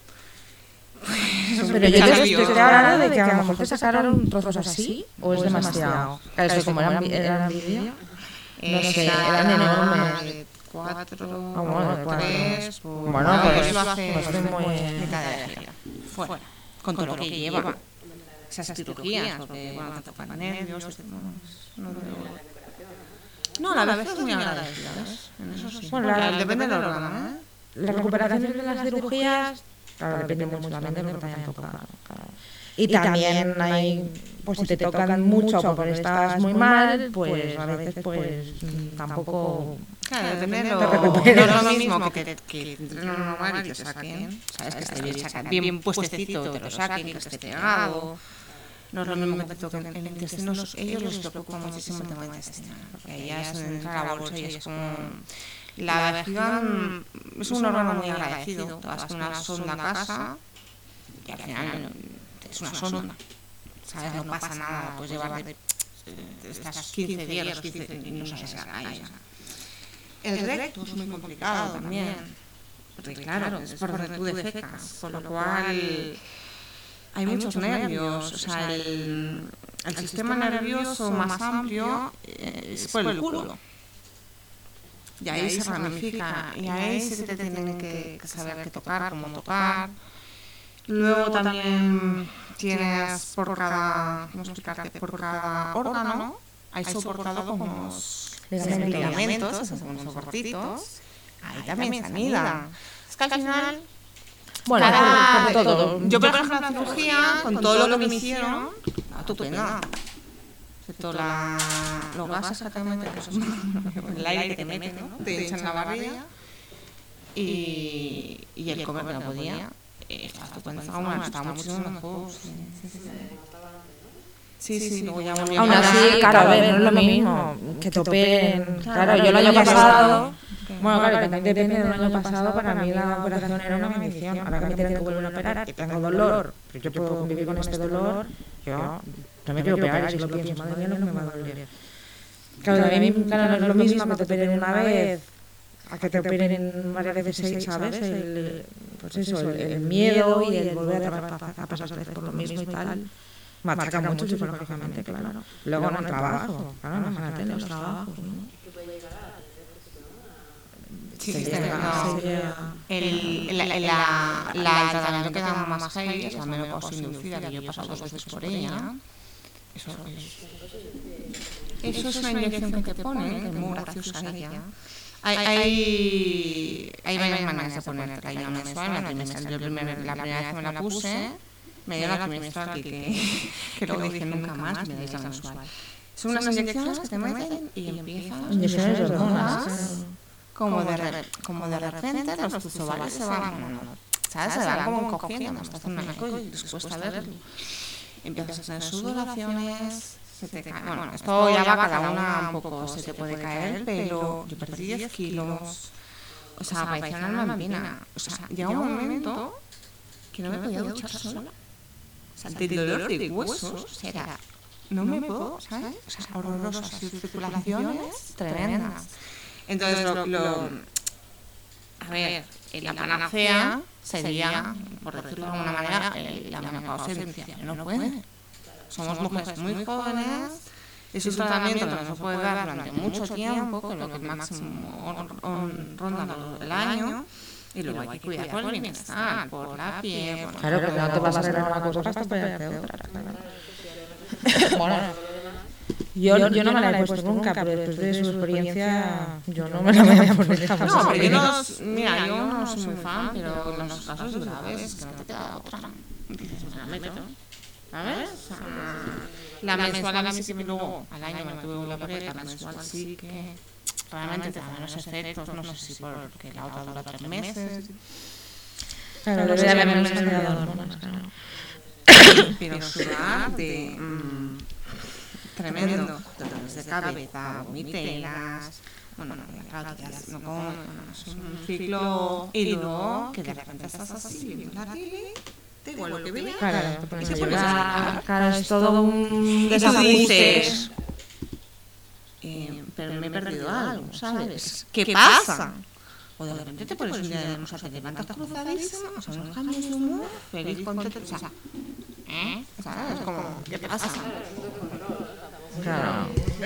Pero yo te estoy hablando de que a lo mejor te sacaron trozos así o es demasiado. Claro, eso como eran eran vídeo, no sé, eran enormes. Cuatro, bueno, tres, bueno, pues lo hace muy mitad de vejiga. Fuera, con todo lo que lleva. Esas cirugías, porque bueno, te tocan nervios, no, no, no, la verdad es muy agradecida, ¿ves? En eso sí. Bueno, la, depende del órgano, ¿eh? Las recuperaciones de las cirugías, claro, depende mucho también de lo que te hayan tocado. Claro. Y también hay, pues si te tocan mucho porque estás muy mal, pues a veces pues tampoco... Claro, depende de lo... No es lo mismo que te entren normal y te saquen, sabes, que esté bien, bien puestecito, te lo saquen, que esté pegado... No es lo mismo que te toquen el intestino, ellos les preocupa muchísimo el tema intestinal, porque ahí ya es entra la bolsa y es como... La vejiga es un órgano muy agradecido, te vas con una sonda a casa y al final es una sonda, ¿sabes? No pasa nada, puedes llevar de, estás quince días, los quince y no sabes qué hay. El recto es muy complicado también, porque claro, es por donde tú defecas, con lo cual... Hay muchos nervios, o sea, el, el sistema nervioso más amplio es por el culo. Y ahí se ramifica, y ahí sí que te tienen que, que saber qué tocar, cómo tocar. Luego también tienes por cada, ¿cómo explicarte? Por cada órgano hay soportado como unos ligamentos, esos son unos cortitos. Ahí también se anida. Es que al final... Bueno, cada, por, por todo. Yo, por ejemplo, en la cirugía, con todo lo que me hicieron, estupenda. Excepto la, los gases que te meten, que eso es el aire que te meten, ¿no? Te hinchan la barriga. Y, y el comer que no podía. Estaba estupendo, estaba, bueno, estaba muchísimo mejor. Sí, sí, sí. Sí, sí, luego ya volví a Aún así, claro, a ver, no es lo mismo que te operen. Claro, yo el año pasado... Bueno, claro, también depende del año pasado, para mí la operación era una bendición. Ahora que me tienen que volver a operar, que tengo dolor, pero yo puedo convivir con este dolor, yo no me quiero operar, y si lo pienso, madre mía, lo que me va a doler. Claro, a mí claro, no es lo mismo que te operen una vez, a que te operen varias veces, ¿sabes? El, pues eso, el, el miedo y el volver a, a pasar otra vez por lo mismo y tal, marca mucho psicológicamente, claro. Luego en el trabajo, claro, imagínate en los trabajos, ¿no? Sí, sí, sí, no. El, la, la, la, la, el tratamiento que da más heavy es la menopausia inducida, que yo he pasado dos veces por ella. Eso es, eso es una inyección que te ponen, que es muy graciosa ella. Hay, hay, hay varias maneras de ponerte. Hay una mensual, la trimestral. Yo primer, la primera vez que me la puse, me dio la trimestral, que, que, que luego dije nunca más, me dais la mensual. Son unas inyecciones que te meten y empiezan... Inyecciones de hormonas. Como de, re, como de repente los tus ovarios se van, no, no, ¿sabes? Se van como encogiendo, me estás haciendo una eco y después a verlo. Empiezas a tener sudoraciones, se te cae, bueno, esto ya va cada una un poco, se te puede caer el pelo, yo perdí diez kilos, o sea, parecía una alma en pena, o sea, llega un momento que no me podía duchar sola, o sea, del dolor de huesos, o sea, era, no me puedo, ¿sabes? O sea, horrorosas, circulaciones tremendas. Entonces, lo, lo, a ver, la panacea sería, por decirlo de alguna manera, la menopausia inducida. No puede. Somos mujeres muy jóvenes, es un tratamiento que no se puede dar durante mucho tiempo, que lo que máximo ronda el año, y luego hay que cuidar por el bienestar, por la piel. Claro, que no te vas a hacer una cosa hasta pegarte otra. Bueno, Yo, yo, yo no me la he puesto nunca, pero después de su experiencia yo no me la voy a poner jamás. No, pero yo no, mira, yo no soy muy fan, pero en los casos graves es que no te queda otra. Dices, me la meto, ¿sabes? O sea, la mensual a mí sí que luego al año me tuve la pareja, la mensual sí que realmente te da menos efectos, no sé si porque la otra dura tres meses. Claro, lo de la menos cantidad de hormonas, claro. Pero sudar de... Mmm, tremendo, dolores de cabeza, vomiteras, bueno, no, claro, no como, es un ciclo y luego que de repente estás así viendo la tele, te igual lo que veas, claro, te pones a llorar, llorar, claro, es todo un desajuste, eh, pero me he perdido algo, ¿sabes? ¿Qué pasa? O de repente te pones un día de, o sea, te levantas cruzadísima, o sea, unos cambios de humor, feliz, contento, o sea, ¿eh? ¿Sabes? Como, ¿qué pasa? Claro.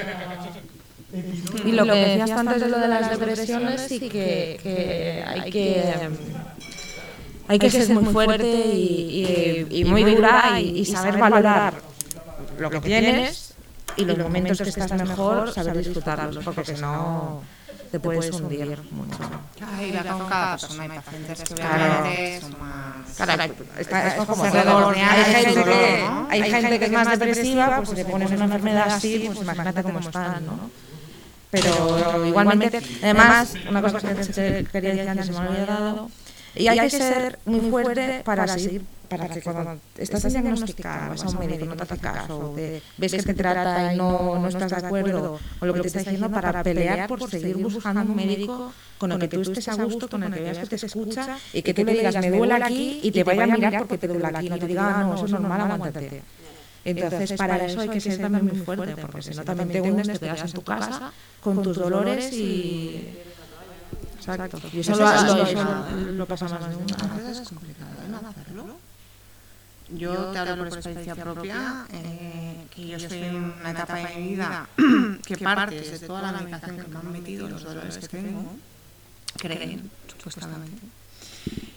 Y lo que decías antes de lo de las depresiones, sí que, que hay que hay que ser muy fuerte y, y, y muy dura y, y saber valorar lo que tienes y los momentos que estás mejor, saber disfrutarlos, porque si no te puedes hundir mucho. Ay, va con cada persona, hay pacientes que obviamente son más... Claro, está, es como todo. Hay gente que, ¿no? hay gente que es más depresiva, pues si te pones una enfermedad así, pues imagínate cómo están, ¿no? Pero igualmente, además, una cosa que te quería decir antes, se me había olvidado, y hay que ser muy fuerte para seguir, para que cuando estás diagnosticado, vas a un médico, no te hace caso, te, ves que te trata y no, no estás de acuerdo con lo que te está diciendo, para pelear por seguir buscando un médico con el que tú estés a gusto, con el que veas que te escucha y que tú le digas, me duele aquí, y te vaya a mirar porque te duele aquí, no te diga, no, eso es normal, aguántate. Entonces, para eso hay que ser también muy fuerte, porque si no también te hundes, te quedas en tu casa con tus dolores y... Exacto. Y eso lo, lo, lo, lo pasa más de una. A veces es complicado, ¿eh? No hacerlo. Yo te hablo por experiencia propia, eh, que yo estoy en una etapa de mi vida que partes de toda la medicación que me han metido, los dolores que tengo, creen, supuestamente.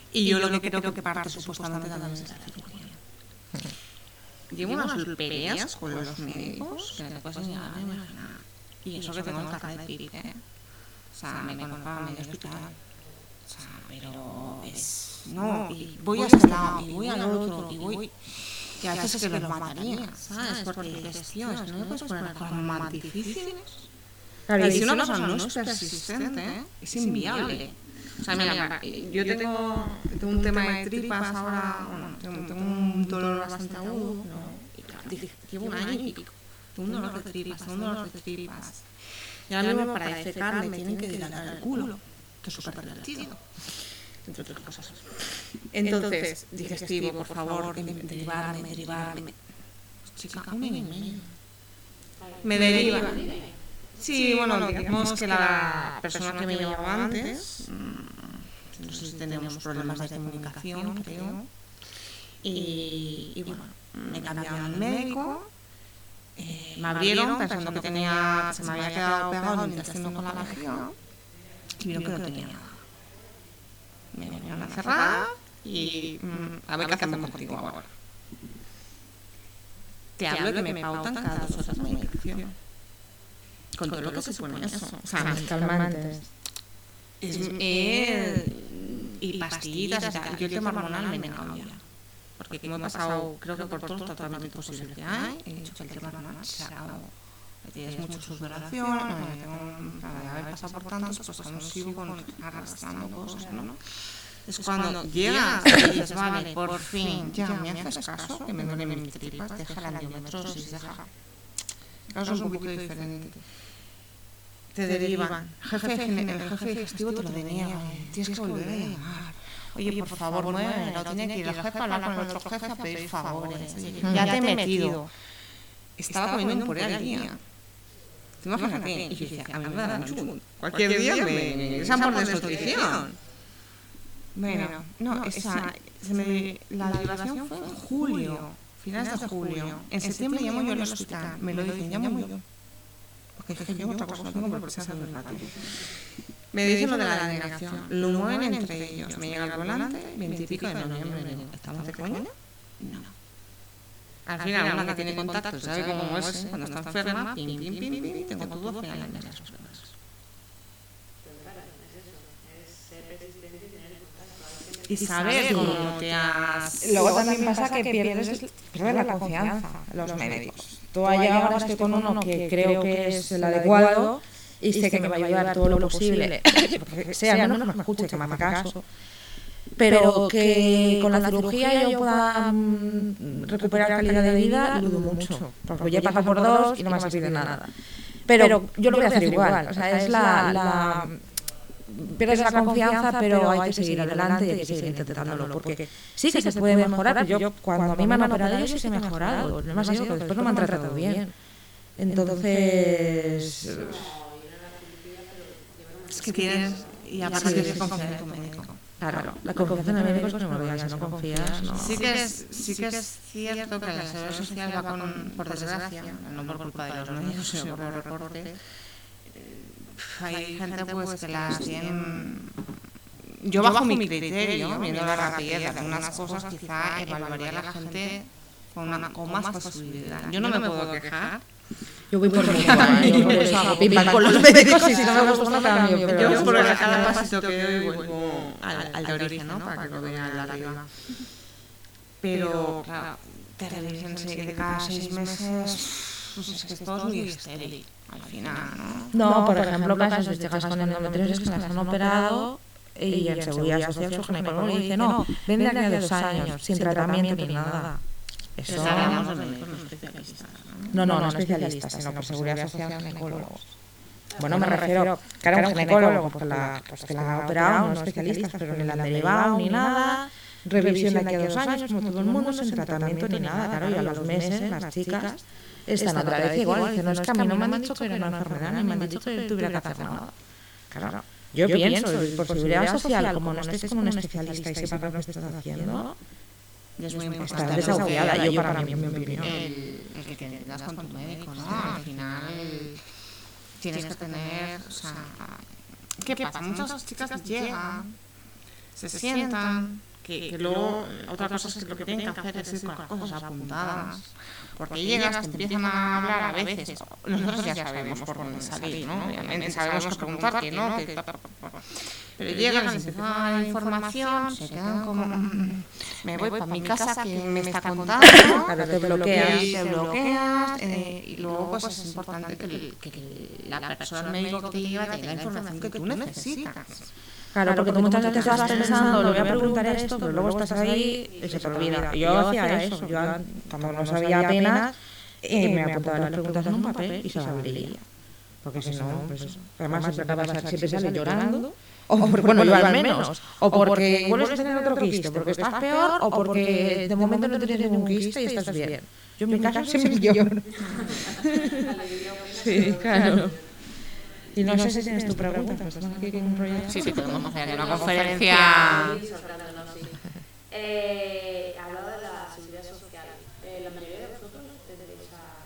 Y yo lo que creo que parte supuestamente también es de la cirugía. Llevo unas peleas con los médicos que te puedes llegar a imaginar. Y eso que tengo el carnet de P I C, ¿eh? O sea, me conozco a medio hospital. O sea, pero es... No, y voy a este lado, y voy al otro, y voy... Y a veces es que los mataría, ¿sabes? Porque dices, tío, es que no me puedes poner cosas más difíciles. Y si una cosa no es persistente, es inviable. O sea, mira, yo tengo, tengo un tema de tripas ahora, bueno, tengo, tengo un dolor bastante agudo, ¿no? Y claro, dije, llevo un año y pico, tengo un dolor de tripas, tengo un dolor de tripas. Y ahora mismo para defecar me tienen que dilatar el culo, que es súper divertido, entre otras cosas. Entonces, digestivo, por favor, derivarme, derivarme. Chica, un año y medio. Me deriva. Sí, bueno, digamos que la persona que me llevaba antes, no sé si teníamos problemas de comunicación, creo, y, y bueno, me cambiaron al médico, eh, me abrieron pensando que tenía, se me había quedado pegado el intestino con la vejiga, y vieron que no tenía nada. Me vinieron a cerrar y mm, a ver qué hacemos contigo ahora. Te hablo que me pautan cada dos horas de medicación. Con todo lo que supone eso. O sea, calmantes. Es, eh, y pastillitas y tal. Yo el tema hormonal me he negado ya. Porque como he pasado, creo que por todos los tratamientos posibles que hay, he dicho que el tema hormonal se acabó. Tienes mucha sudoración, no, tengo, para haber pasado por tantos, pues aún sigo con, arrastrando cosas, ¿no? Es cuando llegas y dices, vale, por fin, ya me haces caso, que me duelen mis tripas, deja la endometriosis, deja... Claro, es un poquito diferente. Te derivan. Jefe, el jefe digestivo te lo deniega. Tienes que volver a llamar. Oye, por favor, mueve. No tiene que ir el jefe a hablar con el otro jefe a pedir favores. Ya te he metido. Estaba comiendo un puré al día. ¿Te imaginas? Y yo decía, a mí me dan chun. Cualquier día me ingresan por desnutrición. Bueno, no, esa, se me, la derivación fue en julio, finales de julio. En septiembre llamo yo al hospital, me lo dicen, llamo yo. Porque es que yo otra cosa no tengo por qué ser muy rápido. Me dicen lo de la denegación, lo mueven entre ellos. Me llega el volante, veintipico de noviembre. ¿Estamos de coña? No. Al final, una que tiene contacto, sabe cómo es, cuando está enferma, pim, pim, pim, pim, tengo todo final en esas cosas. Y saber cómo te has... Luego también pasa que pierdes, pierdes la confianza en los médicos. Tú allá ahora estoy con uno que creo que es el adecuado y sé que me va a ayudar todo lo posible, porque sea, no que me escuche, que me haga caso, pero que con la cirugía yo pueda um, recuperar calidad de vida, lo dudo mucho, porque ya he pasado por dos y no me ha servido de nada. Pero yo lo voy a hacer igual, o sea, es la... la pierdes la confianza, pero hay que seguir adelante y hay que seguir intentándolo, porque sí que se puede mejorar. Yo, cuando a mí me han operado, yo sí que he mejorado. No más digo que después no me han tratado bien. Entonces... Es que tienes... Y aparte tienes que confiar en tu médico. Claro, la confianza en el médico es que no lo veas, si no confías, no... Sí que es, sí que es cierto que la seguridad social va con, por desgracia, no por culpa de los medios, sino por el recorte. Hay gente pues que las tienen... Yo bajo mi criterio, viendo la rapidez de algunas cosas, quizá evaluaría a la gente con, una, con más posibilidad. Yo no me puedo quejar. Yo voy por mutua, ¿eh? Yo por eso hago pim pam con los médicos y si no me gusta no cambio. Yo por cada pasito que doy vuelvo al, al de origen, ¿no? Para que lo vean de arriba. Pero, claro, te revisen de cada seis meses, pues es que todo es muy estéril. Al final, ¿no? No, por ejemplo, casos de chicas con endometriosis que las han operado y en seguridad social su ginecólogo le dice, no, ven de aquí a dos años, sin tratamiento ni nada. Eso... No, no, no especialistas, sino por seguridad social ginecólogos. Bueno, me refiero, que era un ginecólogo porque la, pues que la ha operado, no especialistas, pero ni la han derivado ni nada, revisión de aquí a dos años, como todo el mundo, sin tratamiento ni nada. Claro, y a los meses las chicas... Están otra vez igual, dicen, no, es que a mí no me han dicho que era una enfermedad, ni me han dicho que tuviera que hacer nada. Claro, yo pienso, por seguridad social, como no estés con un especialista y sepas lo que estás haciendo, es muy importante. Estás desahuciada, yo para mí, en mi opinión. El, el que tengas con tu médico, ¿no? Al final tienes que tener, o sea, ¿qué pasa? Muchas chicas llegan, se sientan, que, que luego otra cosa es que lo que tienen que hacer es ir con las cosas apuntadas, porque llegas, te empiezan a hablar a veces, nosotros ya sabemos por dónde salir, ¿no? Obviamente sabemos que preguntar, que no, que... Pero llegan, les empiezan a dar información, se quedan como... Me voy para mi casa, que me está contando, claro, te bloqueas. te bloqueas, eh, y luego pues es importante que, el, que la persona médico que te lleva te dé la información que tú necesitas. Claro, porque tú muchas veces estás pensando, le voy a preguntar esto, pero luego estás ahí y se te olvida. Yo hacía eso, yo cuando no sabía apenas, eh, me apuntaba las preguntas en un papel y se las leía. Porque si no, pues eso. Además siempre acabas, siempre sales llorando. O porque, bueno, yo al menos, o porque vuelves a tener otro quiste, porque estás peor, o porque de momento no tienes ningún quiste y estás bien. Yo en mi caso siempre lloro. Sí, claro. Y no, no sé si tienes tu pregunta, pero estás aquí con un proyecto. Sí, sí, podemos hacer una conferencia. Eh, ha hablado de la seguridad social. Eh, ¿La mayoría de vosotros tenéis a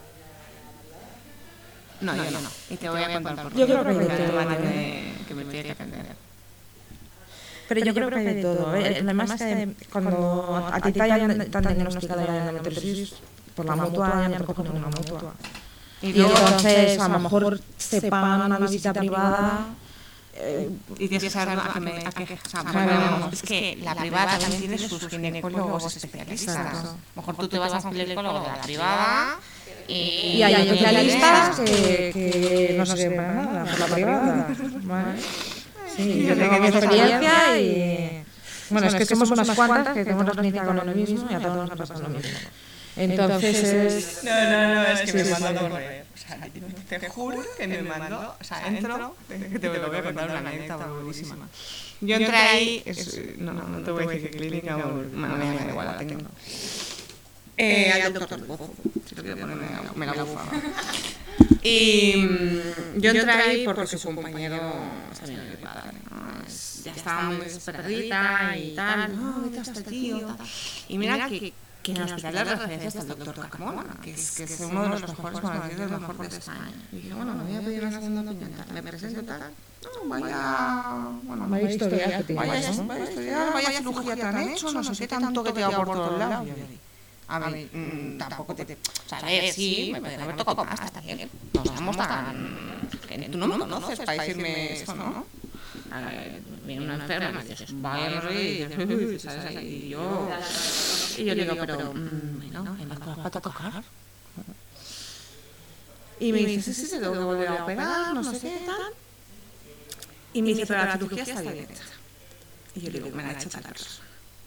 la No, yo no. Y te voy a contar por qué. Yo creo que hay de todo. todo. Que me tiene que atender. Pero yo creo que hay de todo. ¿eh? El problema es que cuando a ti te hayan tan diagnosticado la endometriosis, por la mutua ya no te cogen ninguna mutua. Y entonces a lo mejor se pagan una visita privada. Eh, y tienes que saber a qué me a qué, o sea, claro. Es que la privada también tiene sus ginecólogos especialistas. A lo mejor tú te vas a un ginecólogo de la privada y, y hay especialistas que, que no sirven para nada por la privada. ¿Vale? Sí, yo tengo mi experiencia y... Bueno, es que somos unas cuantas que tenemos la experiencia con lo mismo y a todos nos pasa lo mismo. Entonces es... No, no, no, es que me mandó a correr. O sea, te juro que me mandó, o sea, entro, que te lo voy a contar una anécdota buenísima. Yo entré ahí, es, no, no, no te voy a decir qué clínica, bueno, me da igual, la tengo. Eh, al doctor Bozo, si lo quiero poner, me la bufa. Y yo entré ahí porque su compañero sabía mi padre, ya estaba muy desperdida y tal, no, vete hasta el tío, y mira que... que en el hospital de referencia está el doctor Carmona, que es, que es uno de los mejores conocidos del mejor de España. Y dije, bueno, me voy a pedir una segunda opinión, me presento tal. No, vaya, bueno, vaya historia que tienes, vaya, ¿no? vaya historia, vaya cirugía te han hecho, no sé qué tanto que te va por todos lados. A mí, mmm, tampoco te... O sea, a ver, sí, me puede haber tocado más, está bien. No estamos tan... Tú no me conoces para decirme esto, ¿no? Viene una enferma y dices, vaya, no sé, y dices, ¿sabes? Y yo... Y yo digo, pero, bueno, ¿me vas a tocar? Y me dice, sí, sí, tengo que volver a operar, no sé qué, tal. Y me dice, pero la cirugía está bien hecha. Y yo digo, me la ha hecho tal persona.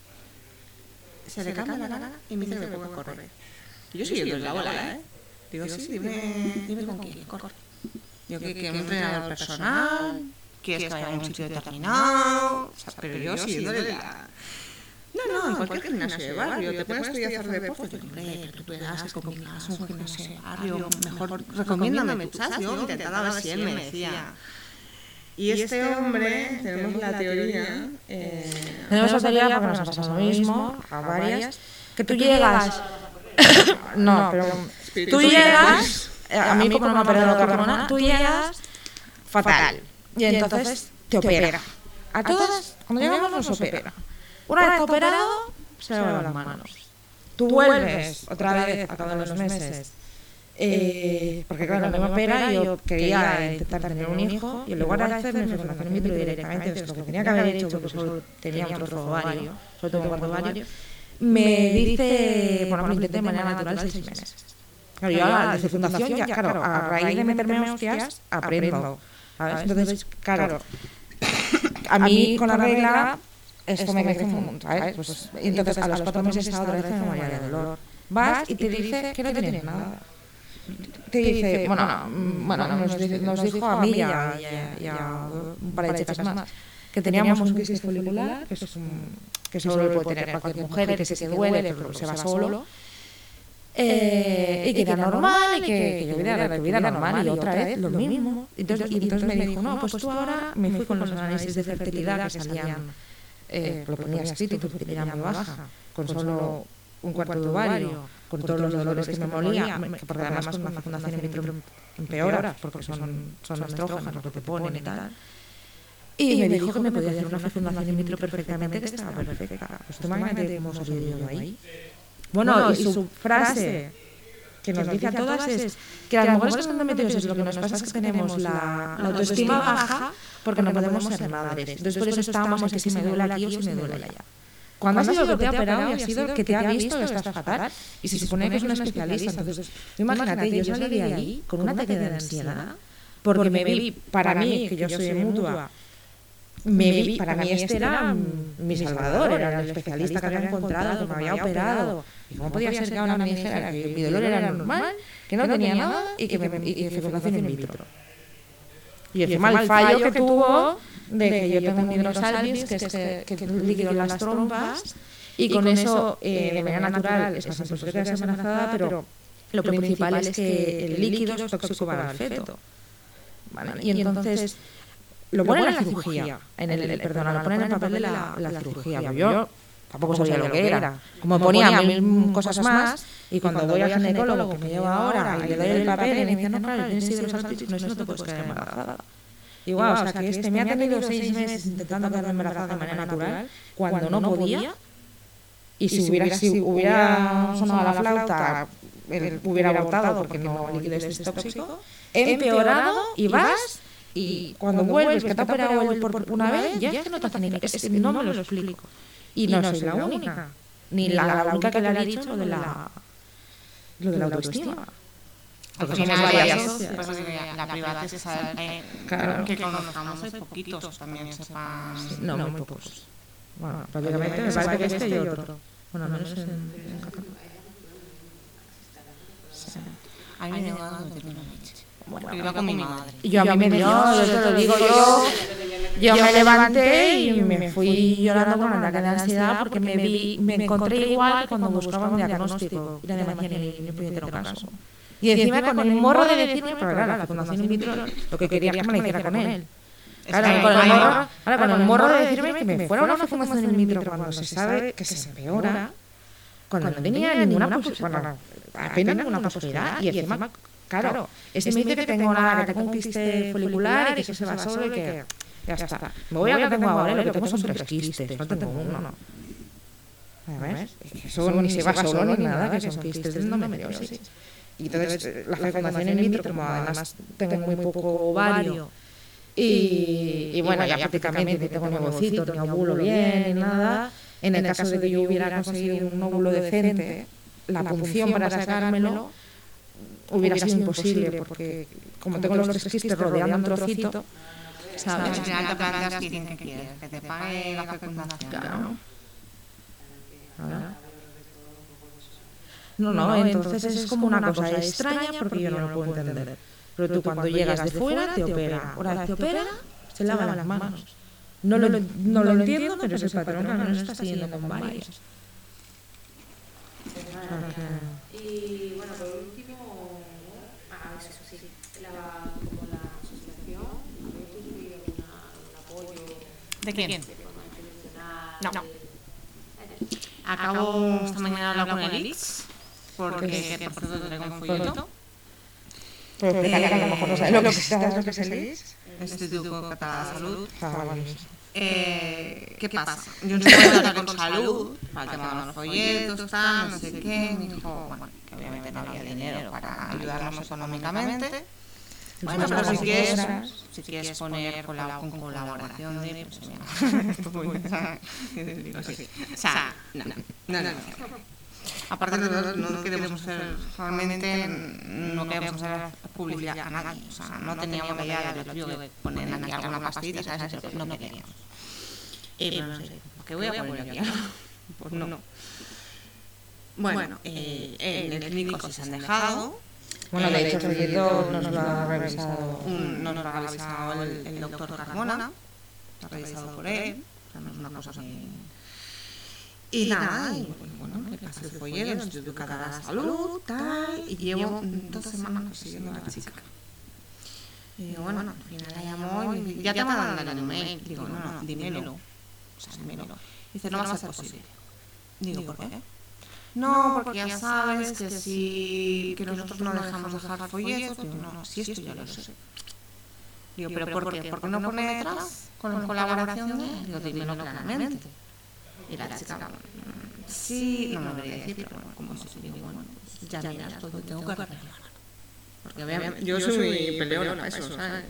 Se le cambia la cara y me dice que me ponga a correr. Y yo siguiendo la bola, ¿eh? Digo, sí, dime, dime con quién, corre. Digo, que, que un entrenador personal, quieres que vaya a un sitio determinado, o sea, pero yo siguiéndole la... No, no, en cualquier gimnasio de barrio, te puedes estudiar hacer deporte. Hombre, pero tú verás que complicas un gimnasio de barrio, mejor recomiéndame, ¿sabes? Yo intentaba ver si él me decía. Y este hombre, tenemos la teoría... Eh, tenemos la teoría porque nos ha pasado lo mismo, a varias, que tú llegas... no, pero tú llegas, a mí como no me ha operado Carmona, tú llegas fatal. Y entonces te opera. A todas, cuando llegamos nos opera. Una vez operado, se lava las manos. Tú vuelves otra vez a todos los meses. Eh, porque claro, me opera y yo quería intentar tener un hijo y en lugar de hacerme fecundación in vitro directamente, es lo que tenía que haber hecho porque solo tenía un trozo de ovario, solo tengo un cuarto ovario, me dice, bueno, me intenté de manera natural seis meses. Claro, yo a la fecundación ya, claro, a raíz de meterme hostias, aprendo. ¿Sabes? Entonces, claro, a mí con la regla... esto me crece un montón, ¿sabes? Pues, y entonces a los cuatro meses estaba otra vez en memoria de dolor. Vas y te dice que no tienes nada. Te dice, bueno, bueno nos, nos dijo a mí y a, y a un par de chicas más que teníamos un crisis folicular, que, es un, que solo lo puede tener cualquier mujer y que si se duele, pero se va solo. Eh, y que era normal, y que, que yo viviera la vida normal, y otra vez lo mismo. Entonces, y entonces me dijo, no, pues tú ahora me fui con los análisis de fertilidad que salían. Eh, lo ponía escrito, tu fertilidad muy baja, con solo un cuarto de ovario, con todos los dolores que me molía, porque además con la fecundación in vitro empeora, porque son, son estrógenos lo que te ponen y tal. Y me dijo que me podía hacer una fecundación in vitro perfectamente, que estaba perfecta. Pues tú imagínate cómo salí yo ahí. Bueno, y su frase que nos dice a todas es que a lo mejor es endometriosis, lo que nos pasa es que tenemos la, la autoestima baja porque no podemos ser madres. Entonces por eso estamos en que si me duele aquí o si me duele allá. Cuando has sido que te ha operado y ha sido que te ha visto que estás fatal y se supone que es un especialista. Entonces, imagínate, yo salí de ahí con un ataque de ansiedad porque me vi, para mí, que yo soy mutua, me vi, para mí este era mi salvador, era el especialista que había encontrado, que me había operado. ¿Y cómo podía ser que ahora me dijera que mi dolor era normal, que no tenía nada y que, me, y que fecundación in vitro? Y encima el fallo que tuvo de que yo tengo un hidrosalpis, que es que, que es el líquido en las trompas, y con eso, eh, de manera natural, es más imposible que quedas embarazada, pero lo principal es que el líquido es tóxico para el feto. ¿Vale? Y entonces lo ponen en la cirugía, en el, el, perdona, lo ponen en el papel de la, la cirugía, pero yo tampoco sabía lo que era. Como ponía mil cosas más, y cuando voy al ginecólogo, que me lleva ahora, y le doy el papel, y me dice, no, claro, tienes hidrosalpis, no, eso no te puedes quedar embarazada. Igual, o sea, que este me ha tenido seis meses intentando quedarme embarazada de manera natural, cuando no podía, y si hubiera, si hubiera sonado la flauta, él hubiera abortado porque no, el líquido es tóxico, he empeorado y vas, y cuando vuelves, que te ha operado él por una vez, ya es que no te hace ni es que no me lo explico. Y no soy la única, ni la, la única que le ha dicho lo de la, lo de la autoestima. Porque somos varias socias. Pues la privada es eh, claro. Que conozcamos hay poquitos también sepan. Sí, no, muy pocos. Bueno, prácticamente me parece que este y otro. Bueno, menos en, en Cataluña. Sí. A mí me dio ganas de meterme una leche. Bueno, iba con mi madre. Y yo a mí me dio, yo te lo digo, yo, yo me levanté y me fui llorando con un ataque de ansiedad porque me vi, me encontré igual que cuando buscaba un diagnóstico. Y nadie me hacía ni ni puñetero caso. Y encima con el morro de decirme, pero claro, la fecundación in vitro, lo que quería es que me la hiciera con él. Claro, con el morro, ahora con el morro de decirme que me fuera una fecundación in vitro cuando se sabe que se empeora, cuando no tenía ninguna posibilidad, bueno, apenas ninguna posibilidad, y encima, claro, este me dice que tengo nada, que tengo un quiste folicular y que eso se va solo y que ya está. Me voy a lo que tengo ahora, lo que tengo son tres quistes, no tengo uno, no. ¿Ves? Eso ni se va solo ni nada, que son quistes de endometriosis. Y entonces la fecundación in vitro, como además tengo muy poco ovario, y, y bueno, ya prácticamente ni tengo ni ovocitos, ni ovulo bien, ni nada, en el caso de que yo hubiera conseguido un óvulo decente, la punción para sacármelo hubiera sido imposible, porque como tengo los tres quistes rodeando un trocito, ¿sabes? Al final te planteas quién quieres, que te pague la fecundación. Claro. Claro. No, no, entonces es como una cosa extraña porque yo no lo puedo entender. Pero tú cuando llegas de fuera te opera, ahora te opera, se lava las manos. No lo, no lo entiendo, pero es el patrón que al menos está siguiendo con varios. Y bueno, por último, ah, eso sí, la, como la asociación, ¿habéis recibido un apoyo? ¿De quién? De forma institucional. No. Acabo esta mañana de hablar con el I C S, porque que, por cierto te traigo un folleto. Pero explicarle que a lo mejor no sabes lo que es lo que es el I C S. Instituto Català de Salut. Ah, vale. Eh, ¿Qué pasa? Yo no estoy hablando con salud, para el tema de los folletos, tal, no sé qué. Me dijo, bueno, que obviamente no había dinero para ayudarnos económicamente. Bueno, pero si quieres, si quieres poner con, la, con colaboración de... Pues mira, digo, sí. O sea, no, no, no, no. Aparte de no, no queremos hacer, realmente no queremos hacer publicidad a nadie. O sea, no teníamos la idea de lo tío de poner aquí alguna pastilla, ¿sabes? No queríamos. Eh, pero no sé, ¿qué voy a poner aquí? Pues no. Bueno, eh, en el clínico se han dejado. Bueno, de hecho, el folleto nos lo ha revisado. Un, no nos lo ha revisado el, el doctor Carmona, lo ha revisado por él, o sea, no es una cosa que... Y nada, y bueno, me pasé el folleto, el Instituto Català de Salut, tal, y llevo dos semanas consiguiendo a la chica. Y digo, bueno, al final la llamó y me dice, ya te mandan el email. Digo, no, no, dímelo. O sea, dímelo. Dice, no va a ser posible. Digo, ¿por qué? No, porque ya sabes que si que nosotros no dejamos dejar folletos. Digo, no, si esto ya lo sé. Digo, ¿pero por qué? ¿Por qué no pone detrás con la colaboración de...? Digo, dímelo claramente. Y la chica, mm, sí, no me lo debería decir, pero bueno, como si digo, bueno, pues ya miras todo, tengo que arreglar. Porque obviamente, yo soy muy peleona para eso, ¿sabes?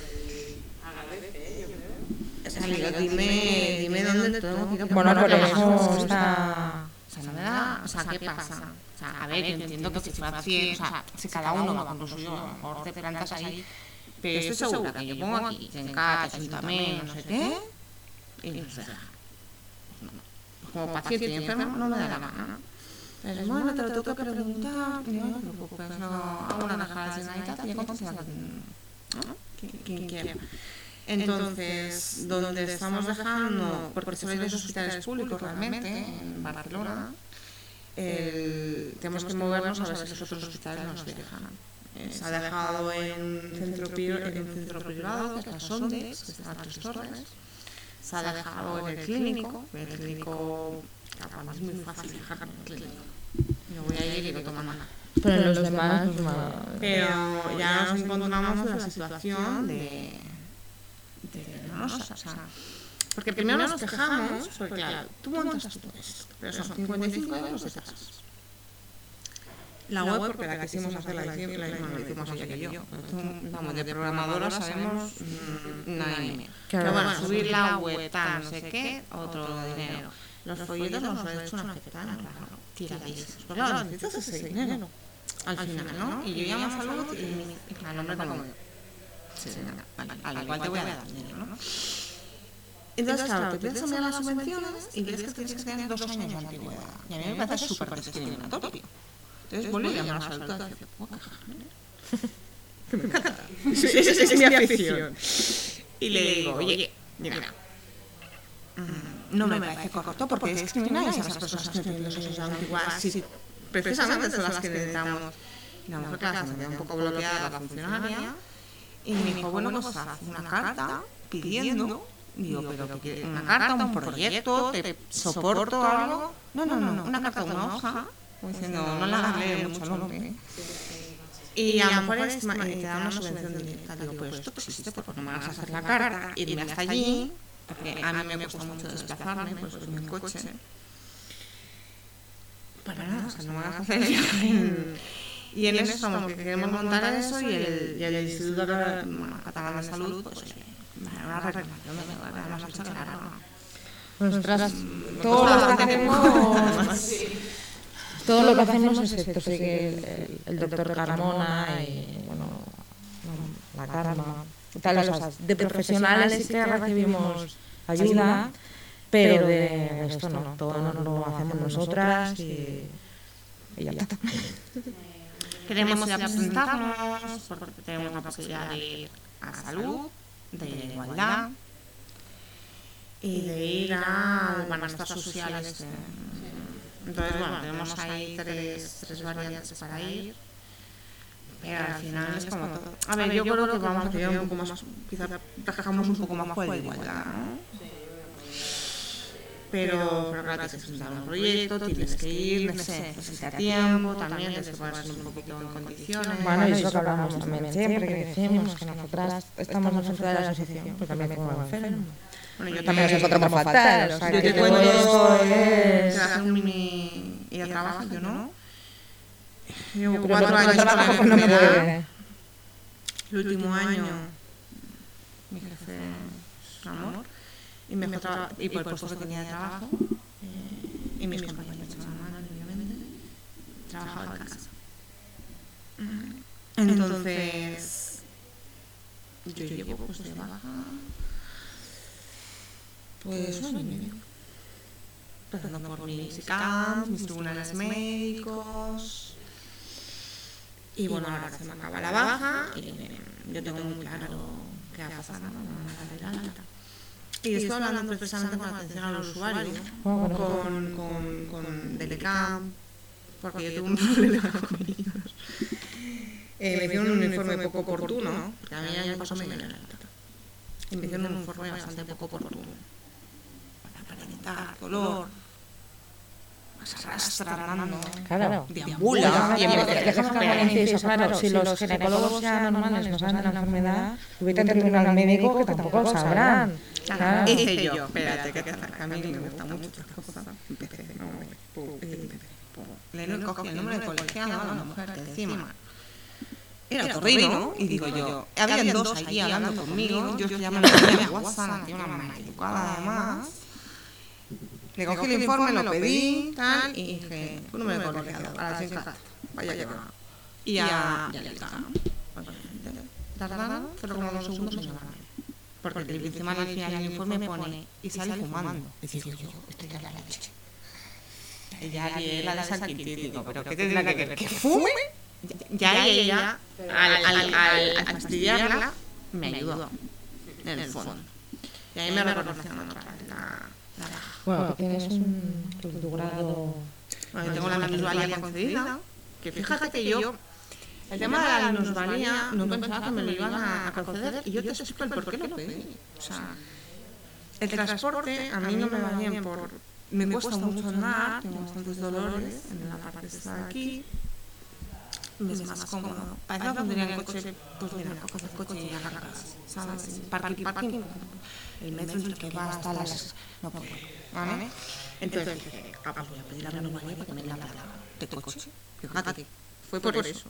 O sea, digo, dime, dime dónde tengo que ir. Bueno, por eso está... está... O sea, no me da... O sea, ¿qué pasa? O sea, a ver, yo entiendo que si fuera cien, o sea, si cada uno va con lo suyo, a lo mejor te plantas ahí, pero estoy segura que yo pongo aquí, Gencat, Ayuntamiento, no sé qué, y no se deja. Como paciente y enfermo no me da la gana. Pero bueno, te lo tengo que preguntar, no te preocupes, no hago una caja de Generalitat y ya contestas quien quiera. Entonces, donde estamos dejando, porque soy de los hospitales públicos realmente, en Barcelona, el, tenemos que movernos a ver si los otros hospitales nos dejan. Eh, se ha dejado en un centro, en un centro privado, que es la Sondex, que está en Tres Torres. Se ha dejado en el clínico, en el clínico, claro, es muy fácil dejar en el clínico. Yo voy a ir y lo toman nada. Pero en los demás, pues más... Pero ya nos encontramos en la situación de... de penosa, o sea... Porque primero nos quejamos, porque claro, tú montas todo esto, pero son cincuenta y cinco euros de tasas. La web, porque la quisimos hacer, la hicimos, la hicimos, la hicimos ella que yo. Vamos, de programadora sabemos mmm, nada ni menos. Pero bueno, subir la web, tal, no sé qué, otro dinero. Los folletos nos lo ha hecho una afectada, claro, tiradísimos. Pero claro, necesitas ese dinero al final, ¿no? Y yo llamo a salud y al nombre como yo. Sí, al igual te voy a dar dinero, ¿no? Entonces, claro, te piensas mirar las subvenciones y ves que tienes que tener dos años de antigüedad. Y a mí me parece súper discriminatorio. Entonces vuelvo y llamo a la salud y digo, ¿puedo quejarme? Que me encanta. Esa es mi afición. Y le digo, oye, mira, no me parece correcto porque discrimináis a las personas que tienen dos años de antigüedad. Si precisamente son las que necesitamos. Y la mujer, claro, se me queda un poco bloqueada la funcionaria. Y me dijo, bueno, pues haz una carta pidiendo... Digo, pero que una carta, un proyecto, te soporto algo. No, no, no, una carta, una hoja. Diciendo, no la hagas leer mucho al hombre. Y a lo mejor es, te da una subvención directa. Digo, pues esto existe, porque no me vas a hacer la carta, irme hasta allí, porque a mí me cuesta mucho desplazarme, pues en mi coche. Para nada, o sea, no me vas a hacer el viaje. Y en eso estamos, que queremos montar eso y el, y el Instituto Catalán de Salud, pues... una reclamación de la mucha clara. Nosotras, todo lo que hacemos, todo lo que hacemos es esto, sigue el, el doctor Carmona y bueno, la Carma, tal, o sea, de profesionales sí que recibimos ayuda, pero de esto no, todo nos lo hacemos nosotras y, y ya está. Queremos ir a presentarnos porque tenemos la posibilidad de ir a salud, de ir a igualdad y de ir al bienestar social. Este. Entonces, bueno, tenemos ahí tres, tres variantes para ir, pero al final es como todo. A ver, yo creo que vamos a tirar un poco más, quizás trabajamos un poco más por la igualdad, ¿no? Pero, pero claro, tienes que presentar un proyecto, tienes que ir, no sé, necesitar tiempo, también tienes que ponerse un poquito en condiciones. Bueno, y eso que hablamos también siempre, que decimos que nosotras estamos en centro de la asociación, pero también como enfermos. Bueno, yo también nos encontramos fatal, o sea, yo te cuento esto es... hacer un mini... ir a trabajar, yo no. Llevo cuatro años trabajo con una enfermedad. El último año, mi jefe es un amor. Y, mejor tra- y por el puesto que tenía de trabajo, eh, y mis compañeros me echaban mano, obviamente, trabajaba en casa. Entonces, yo llevo pues de baja, pues un año y medio. Pasando por mis C A Ms, mis tribunales médicos. Y bueno, ahora se me acaba la baja y eh, yo tengo muy claro qué va a pasar, ¿no? Me van a dar el alta. Y estoy hablando precisamente con atención al usuario, con, con, con Delecam, porque yo tuve un problema con ellos. Eh, me hicieron un informe poco oportuno, porque a mí el año pasado me dieron el alta. Y me hicieron un informe bastante poco oportuno. Para evitar dolor. se arrastra andando, Claro. deambula. Y déjame que haga un inciso, claro, si los ginecólogos ya normales nos dan la enfermedad, vete a entrevistar al médico que tampoco lo sabrán. Claro. Y dije yo, espérate, que a mí me gusta mucho esta cosa. Empecé, no, le cogí el número de colegiado a la mujer que encima era otorrino, y digo yo, había dos allí hablando conmigo, yo ya me lo tenía en WhatsApp, hacía una maleducada además. Le cogí el informe, lo pedí, tal, y dije, un número de colegiado, a la cinta, vaya que va. Y ya, ya le alcanzaron. Tardaron, pero como unos segundos en llamarme. Porque encima al final del informe pone, y sale fumando. Y digo yo, esto ya es la leche. Y ya lié la de San Quintín, digo, pero ¿qué tendrá que ver? ¿Que fume? Ya ella, al, al, al, al fastidiarla, me ayudó, en el fondo. Y ahí me reconocieron otra vez la, la baja. Bueno, que tienes un tu grado... Bueno, tengo la minusvalía concedida, que fíjate que yo, el tema de la minusvalía, no pensaba que me lo iban a, a conceder, y yo te explico el por qué lo pedí. O sea, el transporte a mí no me va bien por... Me cuesta mucho andar, tengo bastantes dolores en la parte esta de aquí. Me es más cómodo. Parece que pondría el coche, pues mira, coges el coche y ya cargas, ¿sabes? Parking, parking, el metro en el que va hasta las... No puedo, ¿vale? Entonces dije, ah, pues voy a pedir la minusvalía para que me la placa de coche. Fíjate, fue por eso.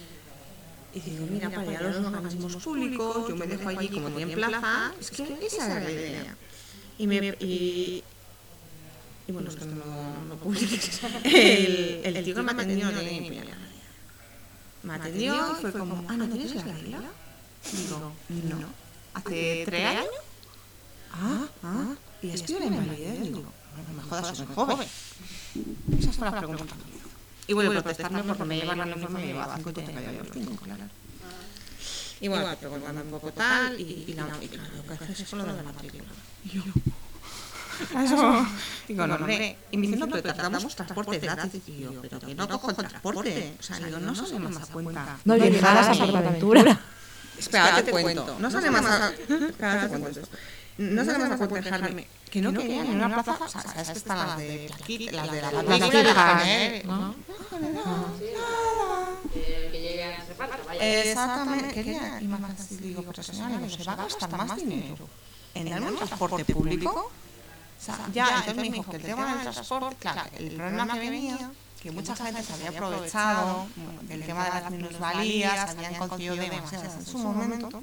Y digo, mira, para ir a los organismos públicos, yo me dejo allí como tiene plaza, es que esa era la idea. Y me... Y, y bueno, es que no lo publiques. El, el tío que me atendió no tenía ni idea. Me atendió y fue como, ah, ¿no tienes la regla? Digo, no. ¿Hace tres años? Ah, ah. ¿Y es peor en invalidez? Digo, no me jodas, soy joven. Esa fue la pregunta. Y voy a protestarme porque me llevan al uniforme y me llevaba cinco y te cayó los cinco, claro. Y bueno, preguntando un poco tal, y, y, la, y claro, lo que haces es con lo de la matrícula. Y yo... Eso. Digo, no, hombre. Y me dice, no, pero tratamos transporte gratis. Y yo, pero que no cojo el transporte. O sea, digo, no sale más a cuenta. No llegadas a Portaventura. Espera, te cuento. No sale más a... Espera, te cuento esto. No sale más a cuenta dejarme... Que no querían en una plaza... O sea, ¿sabes que están las de Plaquita? Las de la matrícula, ¿eh? ¿No? Que llegue a ese reparto, vaya. Exactamente. Quería... Y más así, digo, pero señora, se va a gastar más dinero en darme un transporte público. O sea, ya, entonces me dijo que el tema del transporte, claro, el problema que venía, que mucha gente se había aprovechado del tema de las minusvalías, habían conseguido demasiadas en su momento,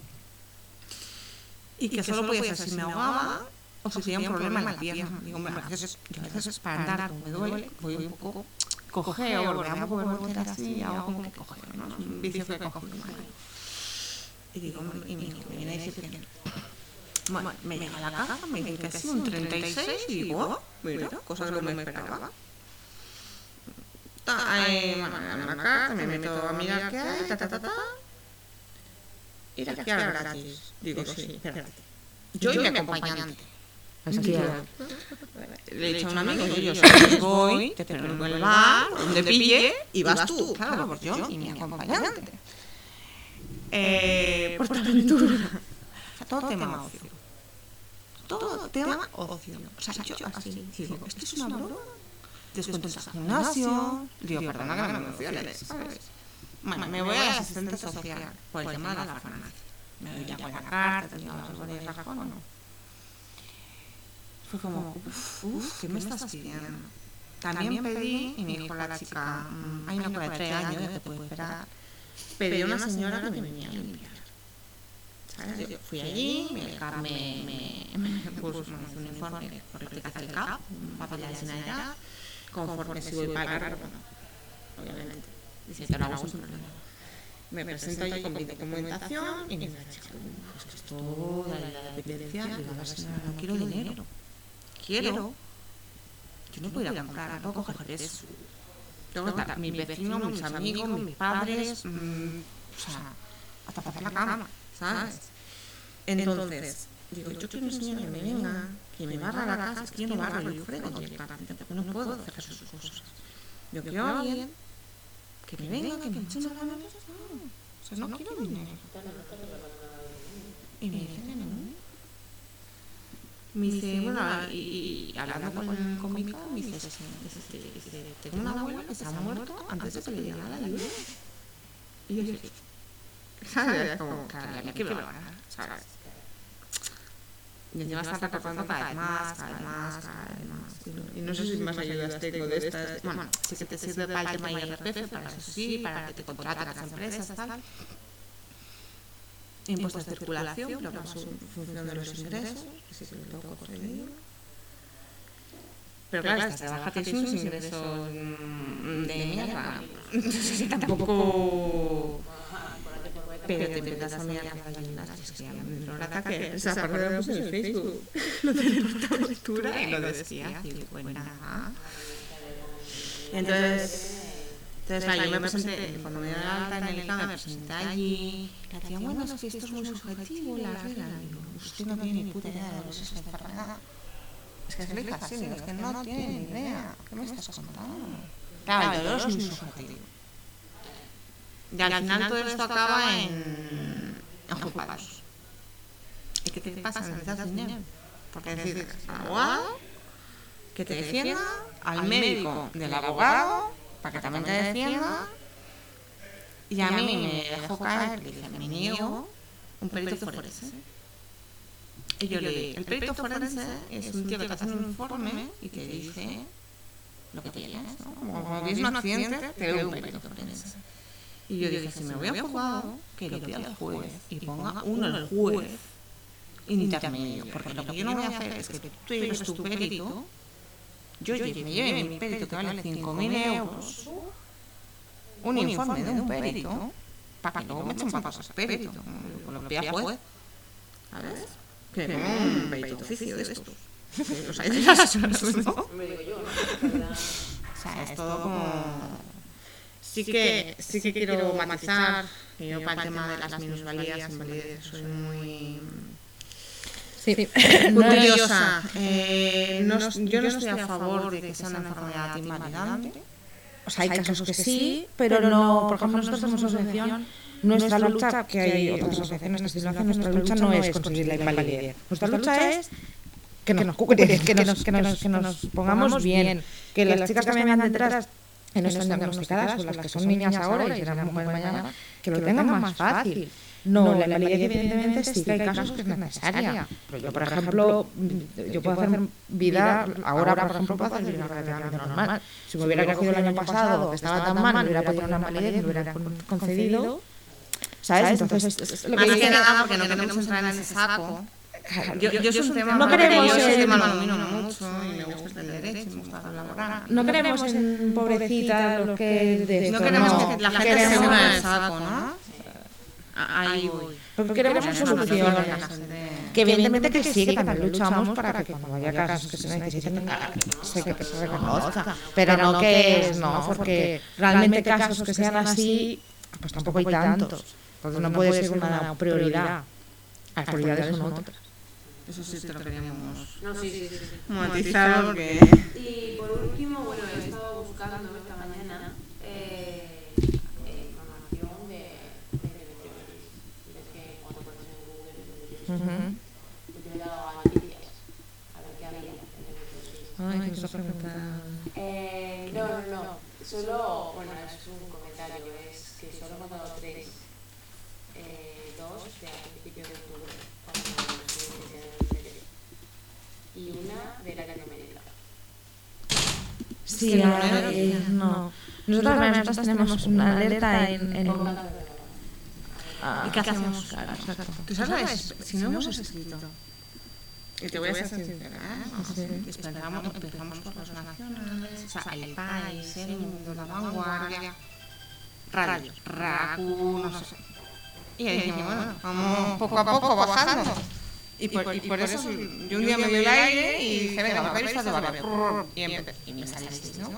y que solo podía ser si me ahogaba o si tenía un problema en la pierna. Digo, hombre, a veces, yo a veces para andar, como me duele, voy un poco cojeo, porque me puedo volver así y hago como que cojeo, ¿no? Es un vicio que cojo muy mal. Y digo, y me dijo, me viene a decir que no. Bueno, me llama a la caja, me dice que ha sido un treinta y seis y digo, oh, mira, cosa que no me esperaba. Ahí, bueno, me llama a la caja, me meto a mirar qué hay, ta, ta, ta, ta. Ir aquí a gratis. Digo, sí, espérate. Yo y mi acompañante. Le he dicho a un amigo, yo voy, te espero en el bar, donde pille, y vas tú. Claro, pues yo y mi acompañante. Eh, Portaventura. Todo tema ocio. Todo tema ocio. O sea, yo así digo, ¿esto es una broma? Descuentos al gimnasio. Digo, perdona que no me emociones, ¿sabes? Bueno, me voy al asistente social por el tema de la farmacia. Me doy ya con la carta, tengo las órdenes de cajón o no. Fue como, uff, uf, ¿qué me estás pidiendo? También pedí, y me dijo la chica, hay una cosa de tres años, ya te puedo esperar. Pedí a una señora que me venía a limpiar. ¿Sabes? Yo fui allí, me, me, me, me puso un informe por replicar el C A P, un papel de sanidad, conforme si voy a pagar, bueno, obviamente, dice que no hago sin problema. Me presento allí con mi documentación y me dice, pues esto de la dependencia, le digo a la señora, no quiero dinero, quiero, yo no puedo ir a comprar, no puedo coger eso. Tengo que estar, mis vecinos, mis amigos, mis padres, mmm, o sea, hasta para hacer la cama. ¿Sabes? Entonces, digo, yo quiero una señora que me venga, que me barra la casa, es que yo no barro, yo frego directamente, porque no puedo hacer sus cosas. Yo quiero a alguien que me venga, que me eche una mano, no, o sea, no quiero dinero. Y me dice que no. Me dice, bueno, y, y hablando con, con mi padre, me dice, dice, tengo una abuela que se ha muerto antes de que le llegara la lluvia. Y yo dije, ¿sabes? Como, claro, qué broma, ¿sabes? Y encima está recortando cada vez más, cada vez más, cada vez más. Y no sé si más ayudas tengo de estas. Bueno, sí que te sirve para el tema I R P F, para eso sí, para que te contraten las empresas, tal. Impuestos de circulación, pero más en función de los ingresos, que sí que lo tengo conseguido. Pero claro, esta trabaja tienes unos ingresos de mierda. Entonces tampoco... Pero te empiezas a mirar las ayudas, es que a mí me entró el ataque. O sea, aparte de lo puse en el Facebook, lo de la lectura y lo decía, y bueno, nada. Entonces... Entonces, claro, yo me presenté, cuando me dio la alta en el I C A, me presenté allí, y decía, bueno, es que esto es muy subjetivo, la regla. Y digo, usted no tiene ni puta idea de lo que es esta enfermedad. Es que es ley así, digo, es que no tiene ni idea. ¿Qué me estás contando? Claro, el dolor es muy subjetivo. Y al final todo esto acaba en, en juzgados. ¿Y qué te pasa? Necesitas dinero. Porque necesitas al abogado que te defienda, al médico del abogado, para que también te defienda, y a mí me dejó caer, le dije, me niego, un perito forense. Y yo le dije, el perito forense es un tío que te hace un informe y te dice lo que tienes, ¿no? Como cuando tienes un accidente, te ve un perito forense. Y yo dije, si me voy a un juzgado, que lo pida el juez, y ponga uno el juez intermedio, porque lo que yo no voy a hacer es que tú eres tu perito, yo me lleve mi perito que vale cinco mil euros, un informe de un perito, para que luego me echen papas a ese perito, con los pies juez, ¿sabes? Que no un perito de oficio de estos. Los hay de las horas, ¿no? Me digo yo, ¿no? O sea, es todo como... Sí que, sí que quiero matizar, que yo para el tema de las minusvalías, invalidez, soy muy... Sí, muy curiosa. Eh, no, yo no estoy a favor de que sea una enfermedad invalidante. O sea, hay casos que sí, pero no, por ejemplo, nosotros como asociación, nuestra lucha, que hay otras asociaciones que sí lo hacen, nuestra lucha no es conseguir la invalidez. Nuestra lucha es que nos, que nos, que nos, que nos pongamos bien, que las chicas que me vengan detrás, que no están diagnosticadas, o las que son niñas ahora y serán mujeres mañana, que lo tengan más fácil. No, la invalidez evidentemente sí que hay casos que es necesaria. Pero yo, por ejemplo, yo puedo hacer vida, ahora por ejemplo puedo hacer vida relativamente normal. Si me hubiera cogido el año pasado, que estaba tan mal, me hubiera podido una invalidez, me hubiera concedido, ¿sabes? Entonces, es lo que más dice... que nada porque no queremos entrar en ese saco. Yo, yo, yo es un tema no queremos yo ese en... tema lo domino mucho y me gusta el derecho, me gusta la laboral. No queremos en pobrecita lo que de esto, no queremos no. que la gente queremos... se una en el saco, ¿no? Ahí voy. Porque queremos soluciones. Que evidentemente que sí, que también luchamos para que cuando haya casos que se necesiten, sé que se reconozca. Pero no que es, no, porque realmente casos que sean así, pues tampoco hay tantos. Porque no puede ser una prioridad. Las prioridades son otras. Eso sí te lo queríamos No, sí, sí, sí, sí. matizar porque... Y por último, bueno, he estado buscando esta mañana eh, información de endometriosis. Ves que cuando pones en Google endometriosis, yo he dado a noticias a ver qué había endometriosis. Ay, que nos pregunta... Eh, no, no, no. Solo, bueno, es un comentario, es que solo he contado tres. Eh, dos de a principios de octubre, cuando y una de Latinoamérica. Sí, eh, no. Nosotros, nosotros tenemos una alerta en... en... Ah, ¿y qué hacemos? Claro, ¿tú sabes? Si no hemos escrito, y te voy a ser sincera, ¿eh? Esperamos, empezamos por los nacionales, o sea, El País, El Mundo, La Vanguardia, Radio, Raku, no sé. Y ahí dijimos, bueno, vamos poco a poco bajando. Y por, y por eso yo un día me dio el aire y dije, venga, la revista de barrio. Y empecé, y me salisteis, ¿no?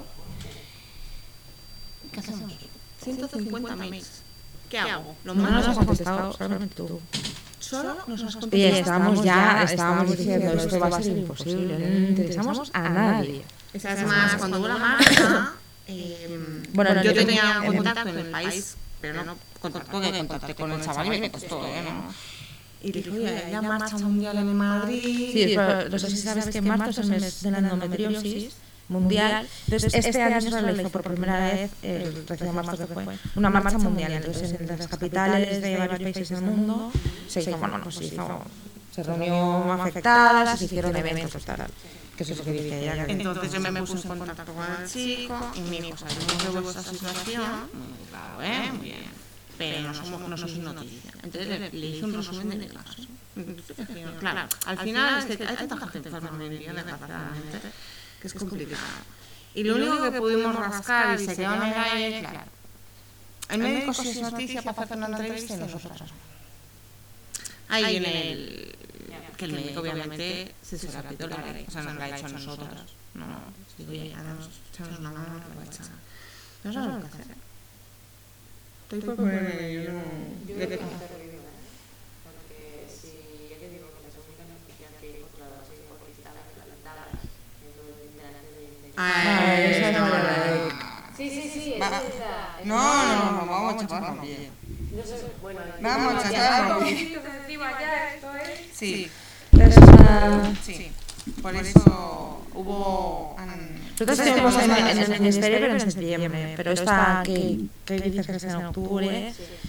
¿Qué hacemos? ciento cincuenta mails. ¿Qué hago? Lo No nos más has contestado, solamente tú. Solo nos has contestado. Y estábamos ya, estábamos diciendo, esto va a ser imposible, no interesamos a nadie. Es más, cuando hubo la marcha, eh, bueno, yo tenía un contacto en El País, pero no contacto que contacté con el chaval y me costó, ¿eh? ¿no? y dijo, oye, hay la marcha mundial en Madrid. Sí, pero no sé si sabes que marzo es el mes de la endometriosis mundial. Entonces, este año se realizó por primera vez, el trece de marzo que fue, una marcha mundial. Entonces, en las capitales de varios países del mundo se hizo, bueno, pues se hizo, se reunió afectadas, se hicieron eventos, tal. Que eso es lo que dice ella. Entonces yo me puse en contacto con el chico y me dijo, sabemos de vuestra situación, muy claro, ¿eh? Muy bien, pero no somos, no somos noticia. Entonces le, le hice un resumen de mi caso. Claro, al final es que hay tanta gente enferma hoy en día, desgraciadamente, que es complicado. Y lo único que pudimos rascar y se quedó en el aire, claro, el médico sí es noticia para hacer una entrevista y nosotros no. Ahí en el... que el médico obviamente se se la pito la o sea, nos la ha hecho a nosotras. No, digo, oye, ya nos echamos una mano, nos la va a echar. No sabemos qué hacer. Estoy por ponerme, yo no... Yo creo que es terrible, ¿eh? Porque si, ya te digo, que las únicas noticias que he encontrado así por cristales plantadas en todo el delante de... Ah, esa no la de... Sí, sí, sí, esa es la... No, no, no, vamos a chaparlo bien. No sé, bueno... Vamos a chaparlo bien. encima ya, esto es... Sí. Es una... Sí, por eso hubo... Nosotros estuvimos en, en el ministerio, pero en septiembre, pero esta que, que dices que es en octubre...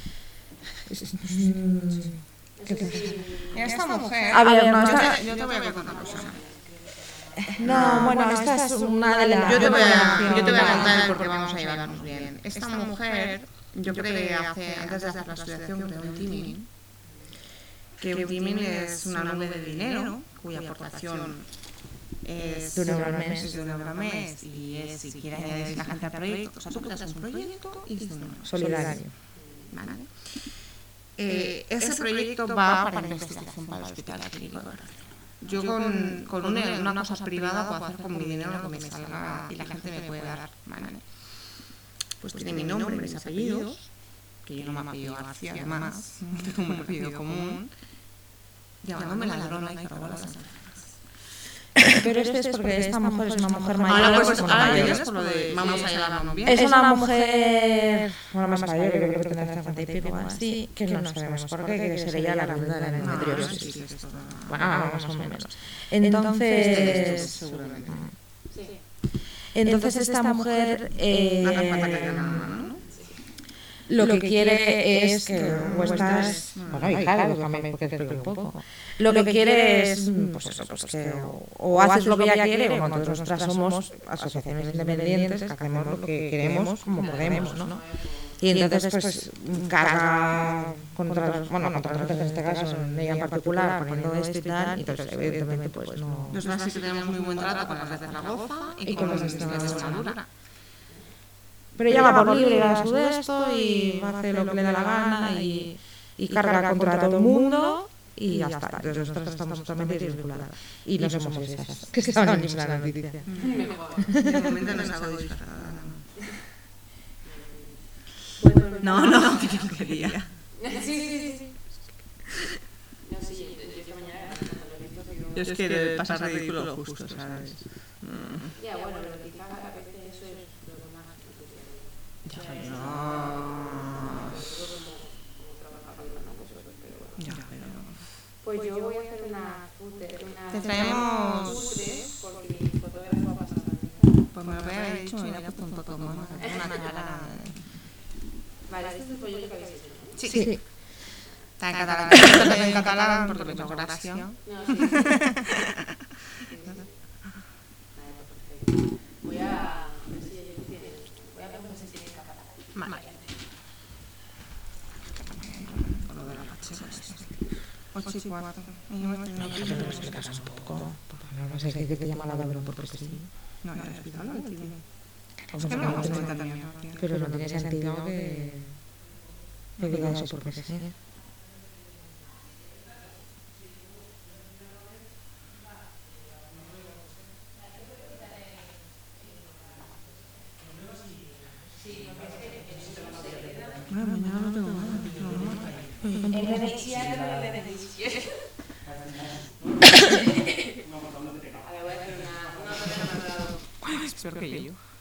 Esta mujer... A ver, no, esta... Yo te voy a contar una cosa. No, bueno, esta es una de las... Yo te voy a, yo te voy a contar porque vamos a llevarnos bien. Esta mujer, yo creé hace, antes de hacer la asociación, creé un teaming. Que un teaming es una nube de dinero cuya aportación es de un euro al mes. es de un euro al mes y es si quieres añadir la gente al proyecto. O sea, tú creas un proyecto y es un euro. Solidario. ¿Vale? Eh, ese proyecto va para investigación para el Hospital Clínico de Barcelona. Yo con, con una, una cosa privada puedo hacer con mi dinero lo que me salga y la gente me puede dar, ¿vale? Pues tiene mi nombre y mis apellidos, que yo no me apellido García, además, tengo un apellido común, llamándome la ladrona y que roba las enfermeras. Pero este es porque esta mujer es una mujer mayor. Ahora, pues, ahora vienes por lo de vamos a llevarnos bien. Es una mujer, bueno, más mayor, que creo que tendrá cincuenta y pico, así, que no sabemos por qué, que sería la viuda de la endometriosis. Bueno, más o menos. Entonces, entonces esta mujer eh, lo que quiere es que vuestras, bueno, y claro, también porque te explico un poco, lo que quiere es, pues eso, pues que o haces lo que ella quiere, o nosotros nosotras somos asociaciones independientes que hacemos lo que queremos como podemos, ¿no? Y entonces, pues, carga contra, bueno, contra nosotros en este caso, en ella en particular, poniendo esto y tal, y entonces, evidentemente, pues no... Nosotros sí que tenemos muy buen trato con las de Zaragoza y con las de Extremadura. Pero ella va por libre, a su de esto, y hace lo que le da la gana, y, y carga contra todo el mundo, y ya está. Entonces nosotros estamos totalmente desvinculadas. Y no somos esas que estaban en la noticia. De momento no salgo disfrazada. No, no, que yo quería. Sí, sí, sí. No, sí, yo esta mañana cuando lo he visto digo... Yo es que de pasar ridículo lo justo, ¿sabes? Ya, bueno, pero quizás a veces eso es lo que más que Ya, pero no... Ya, pero... Pues yo voy a hacer una footer, una... Te traemos... footer, porque mi fotógrafo ha pasado también. Pues me lo había dicho, me hubiera puesto un poco más, una cara... Vale, este es el pollo que habéis hecho, ¿no? Sí. Sí. Está en catalán. Está en catalán porque me hizo gracia. No, sí. Sí. Voy a ver si ellos tienen... Voy a preguntar si tienen catalán. Vale. Con lo de la pacheca. ocho y cuatro. Y yo me estoy No, pero me explicas un poco. No sé qué te llama la de porque sí. No, ya he explicado lo que tiene. Es que no me gusta también. Pero no tiene sentido que, que diga eso porque sí. Bueno, mañana no tengo nada. El beneficiario del beneficiario. A ver, voy a hacer una... una cosa que me ha dado... ¿Cuál es peor que yo?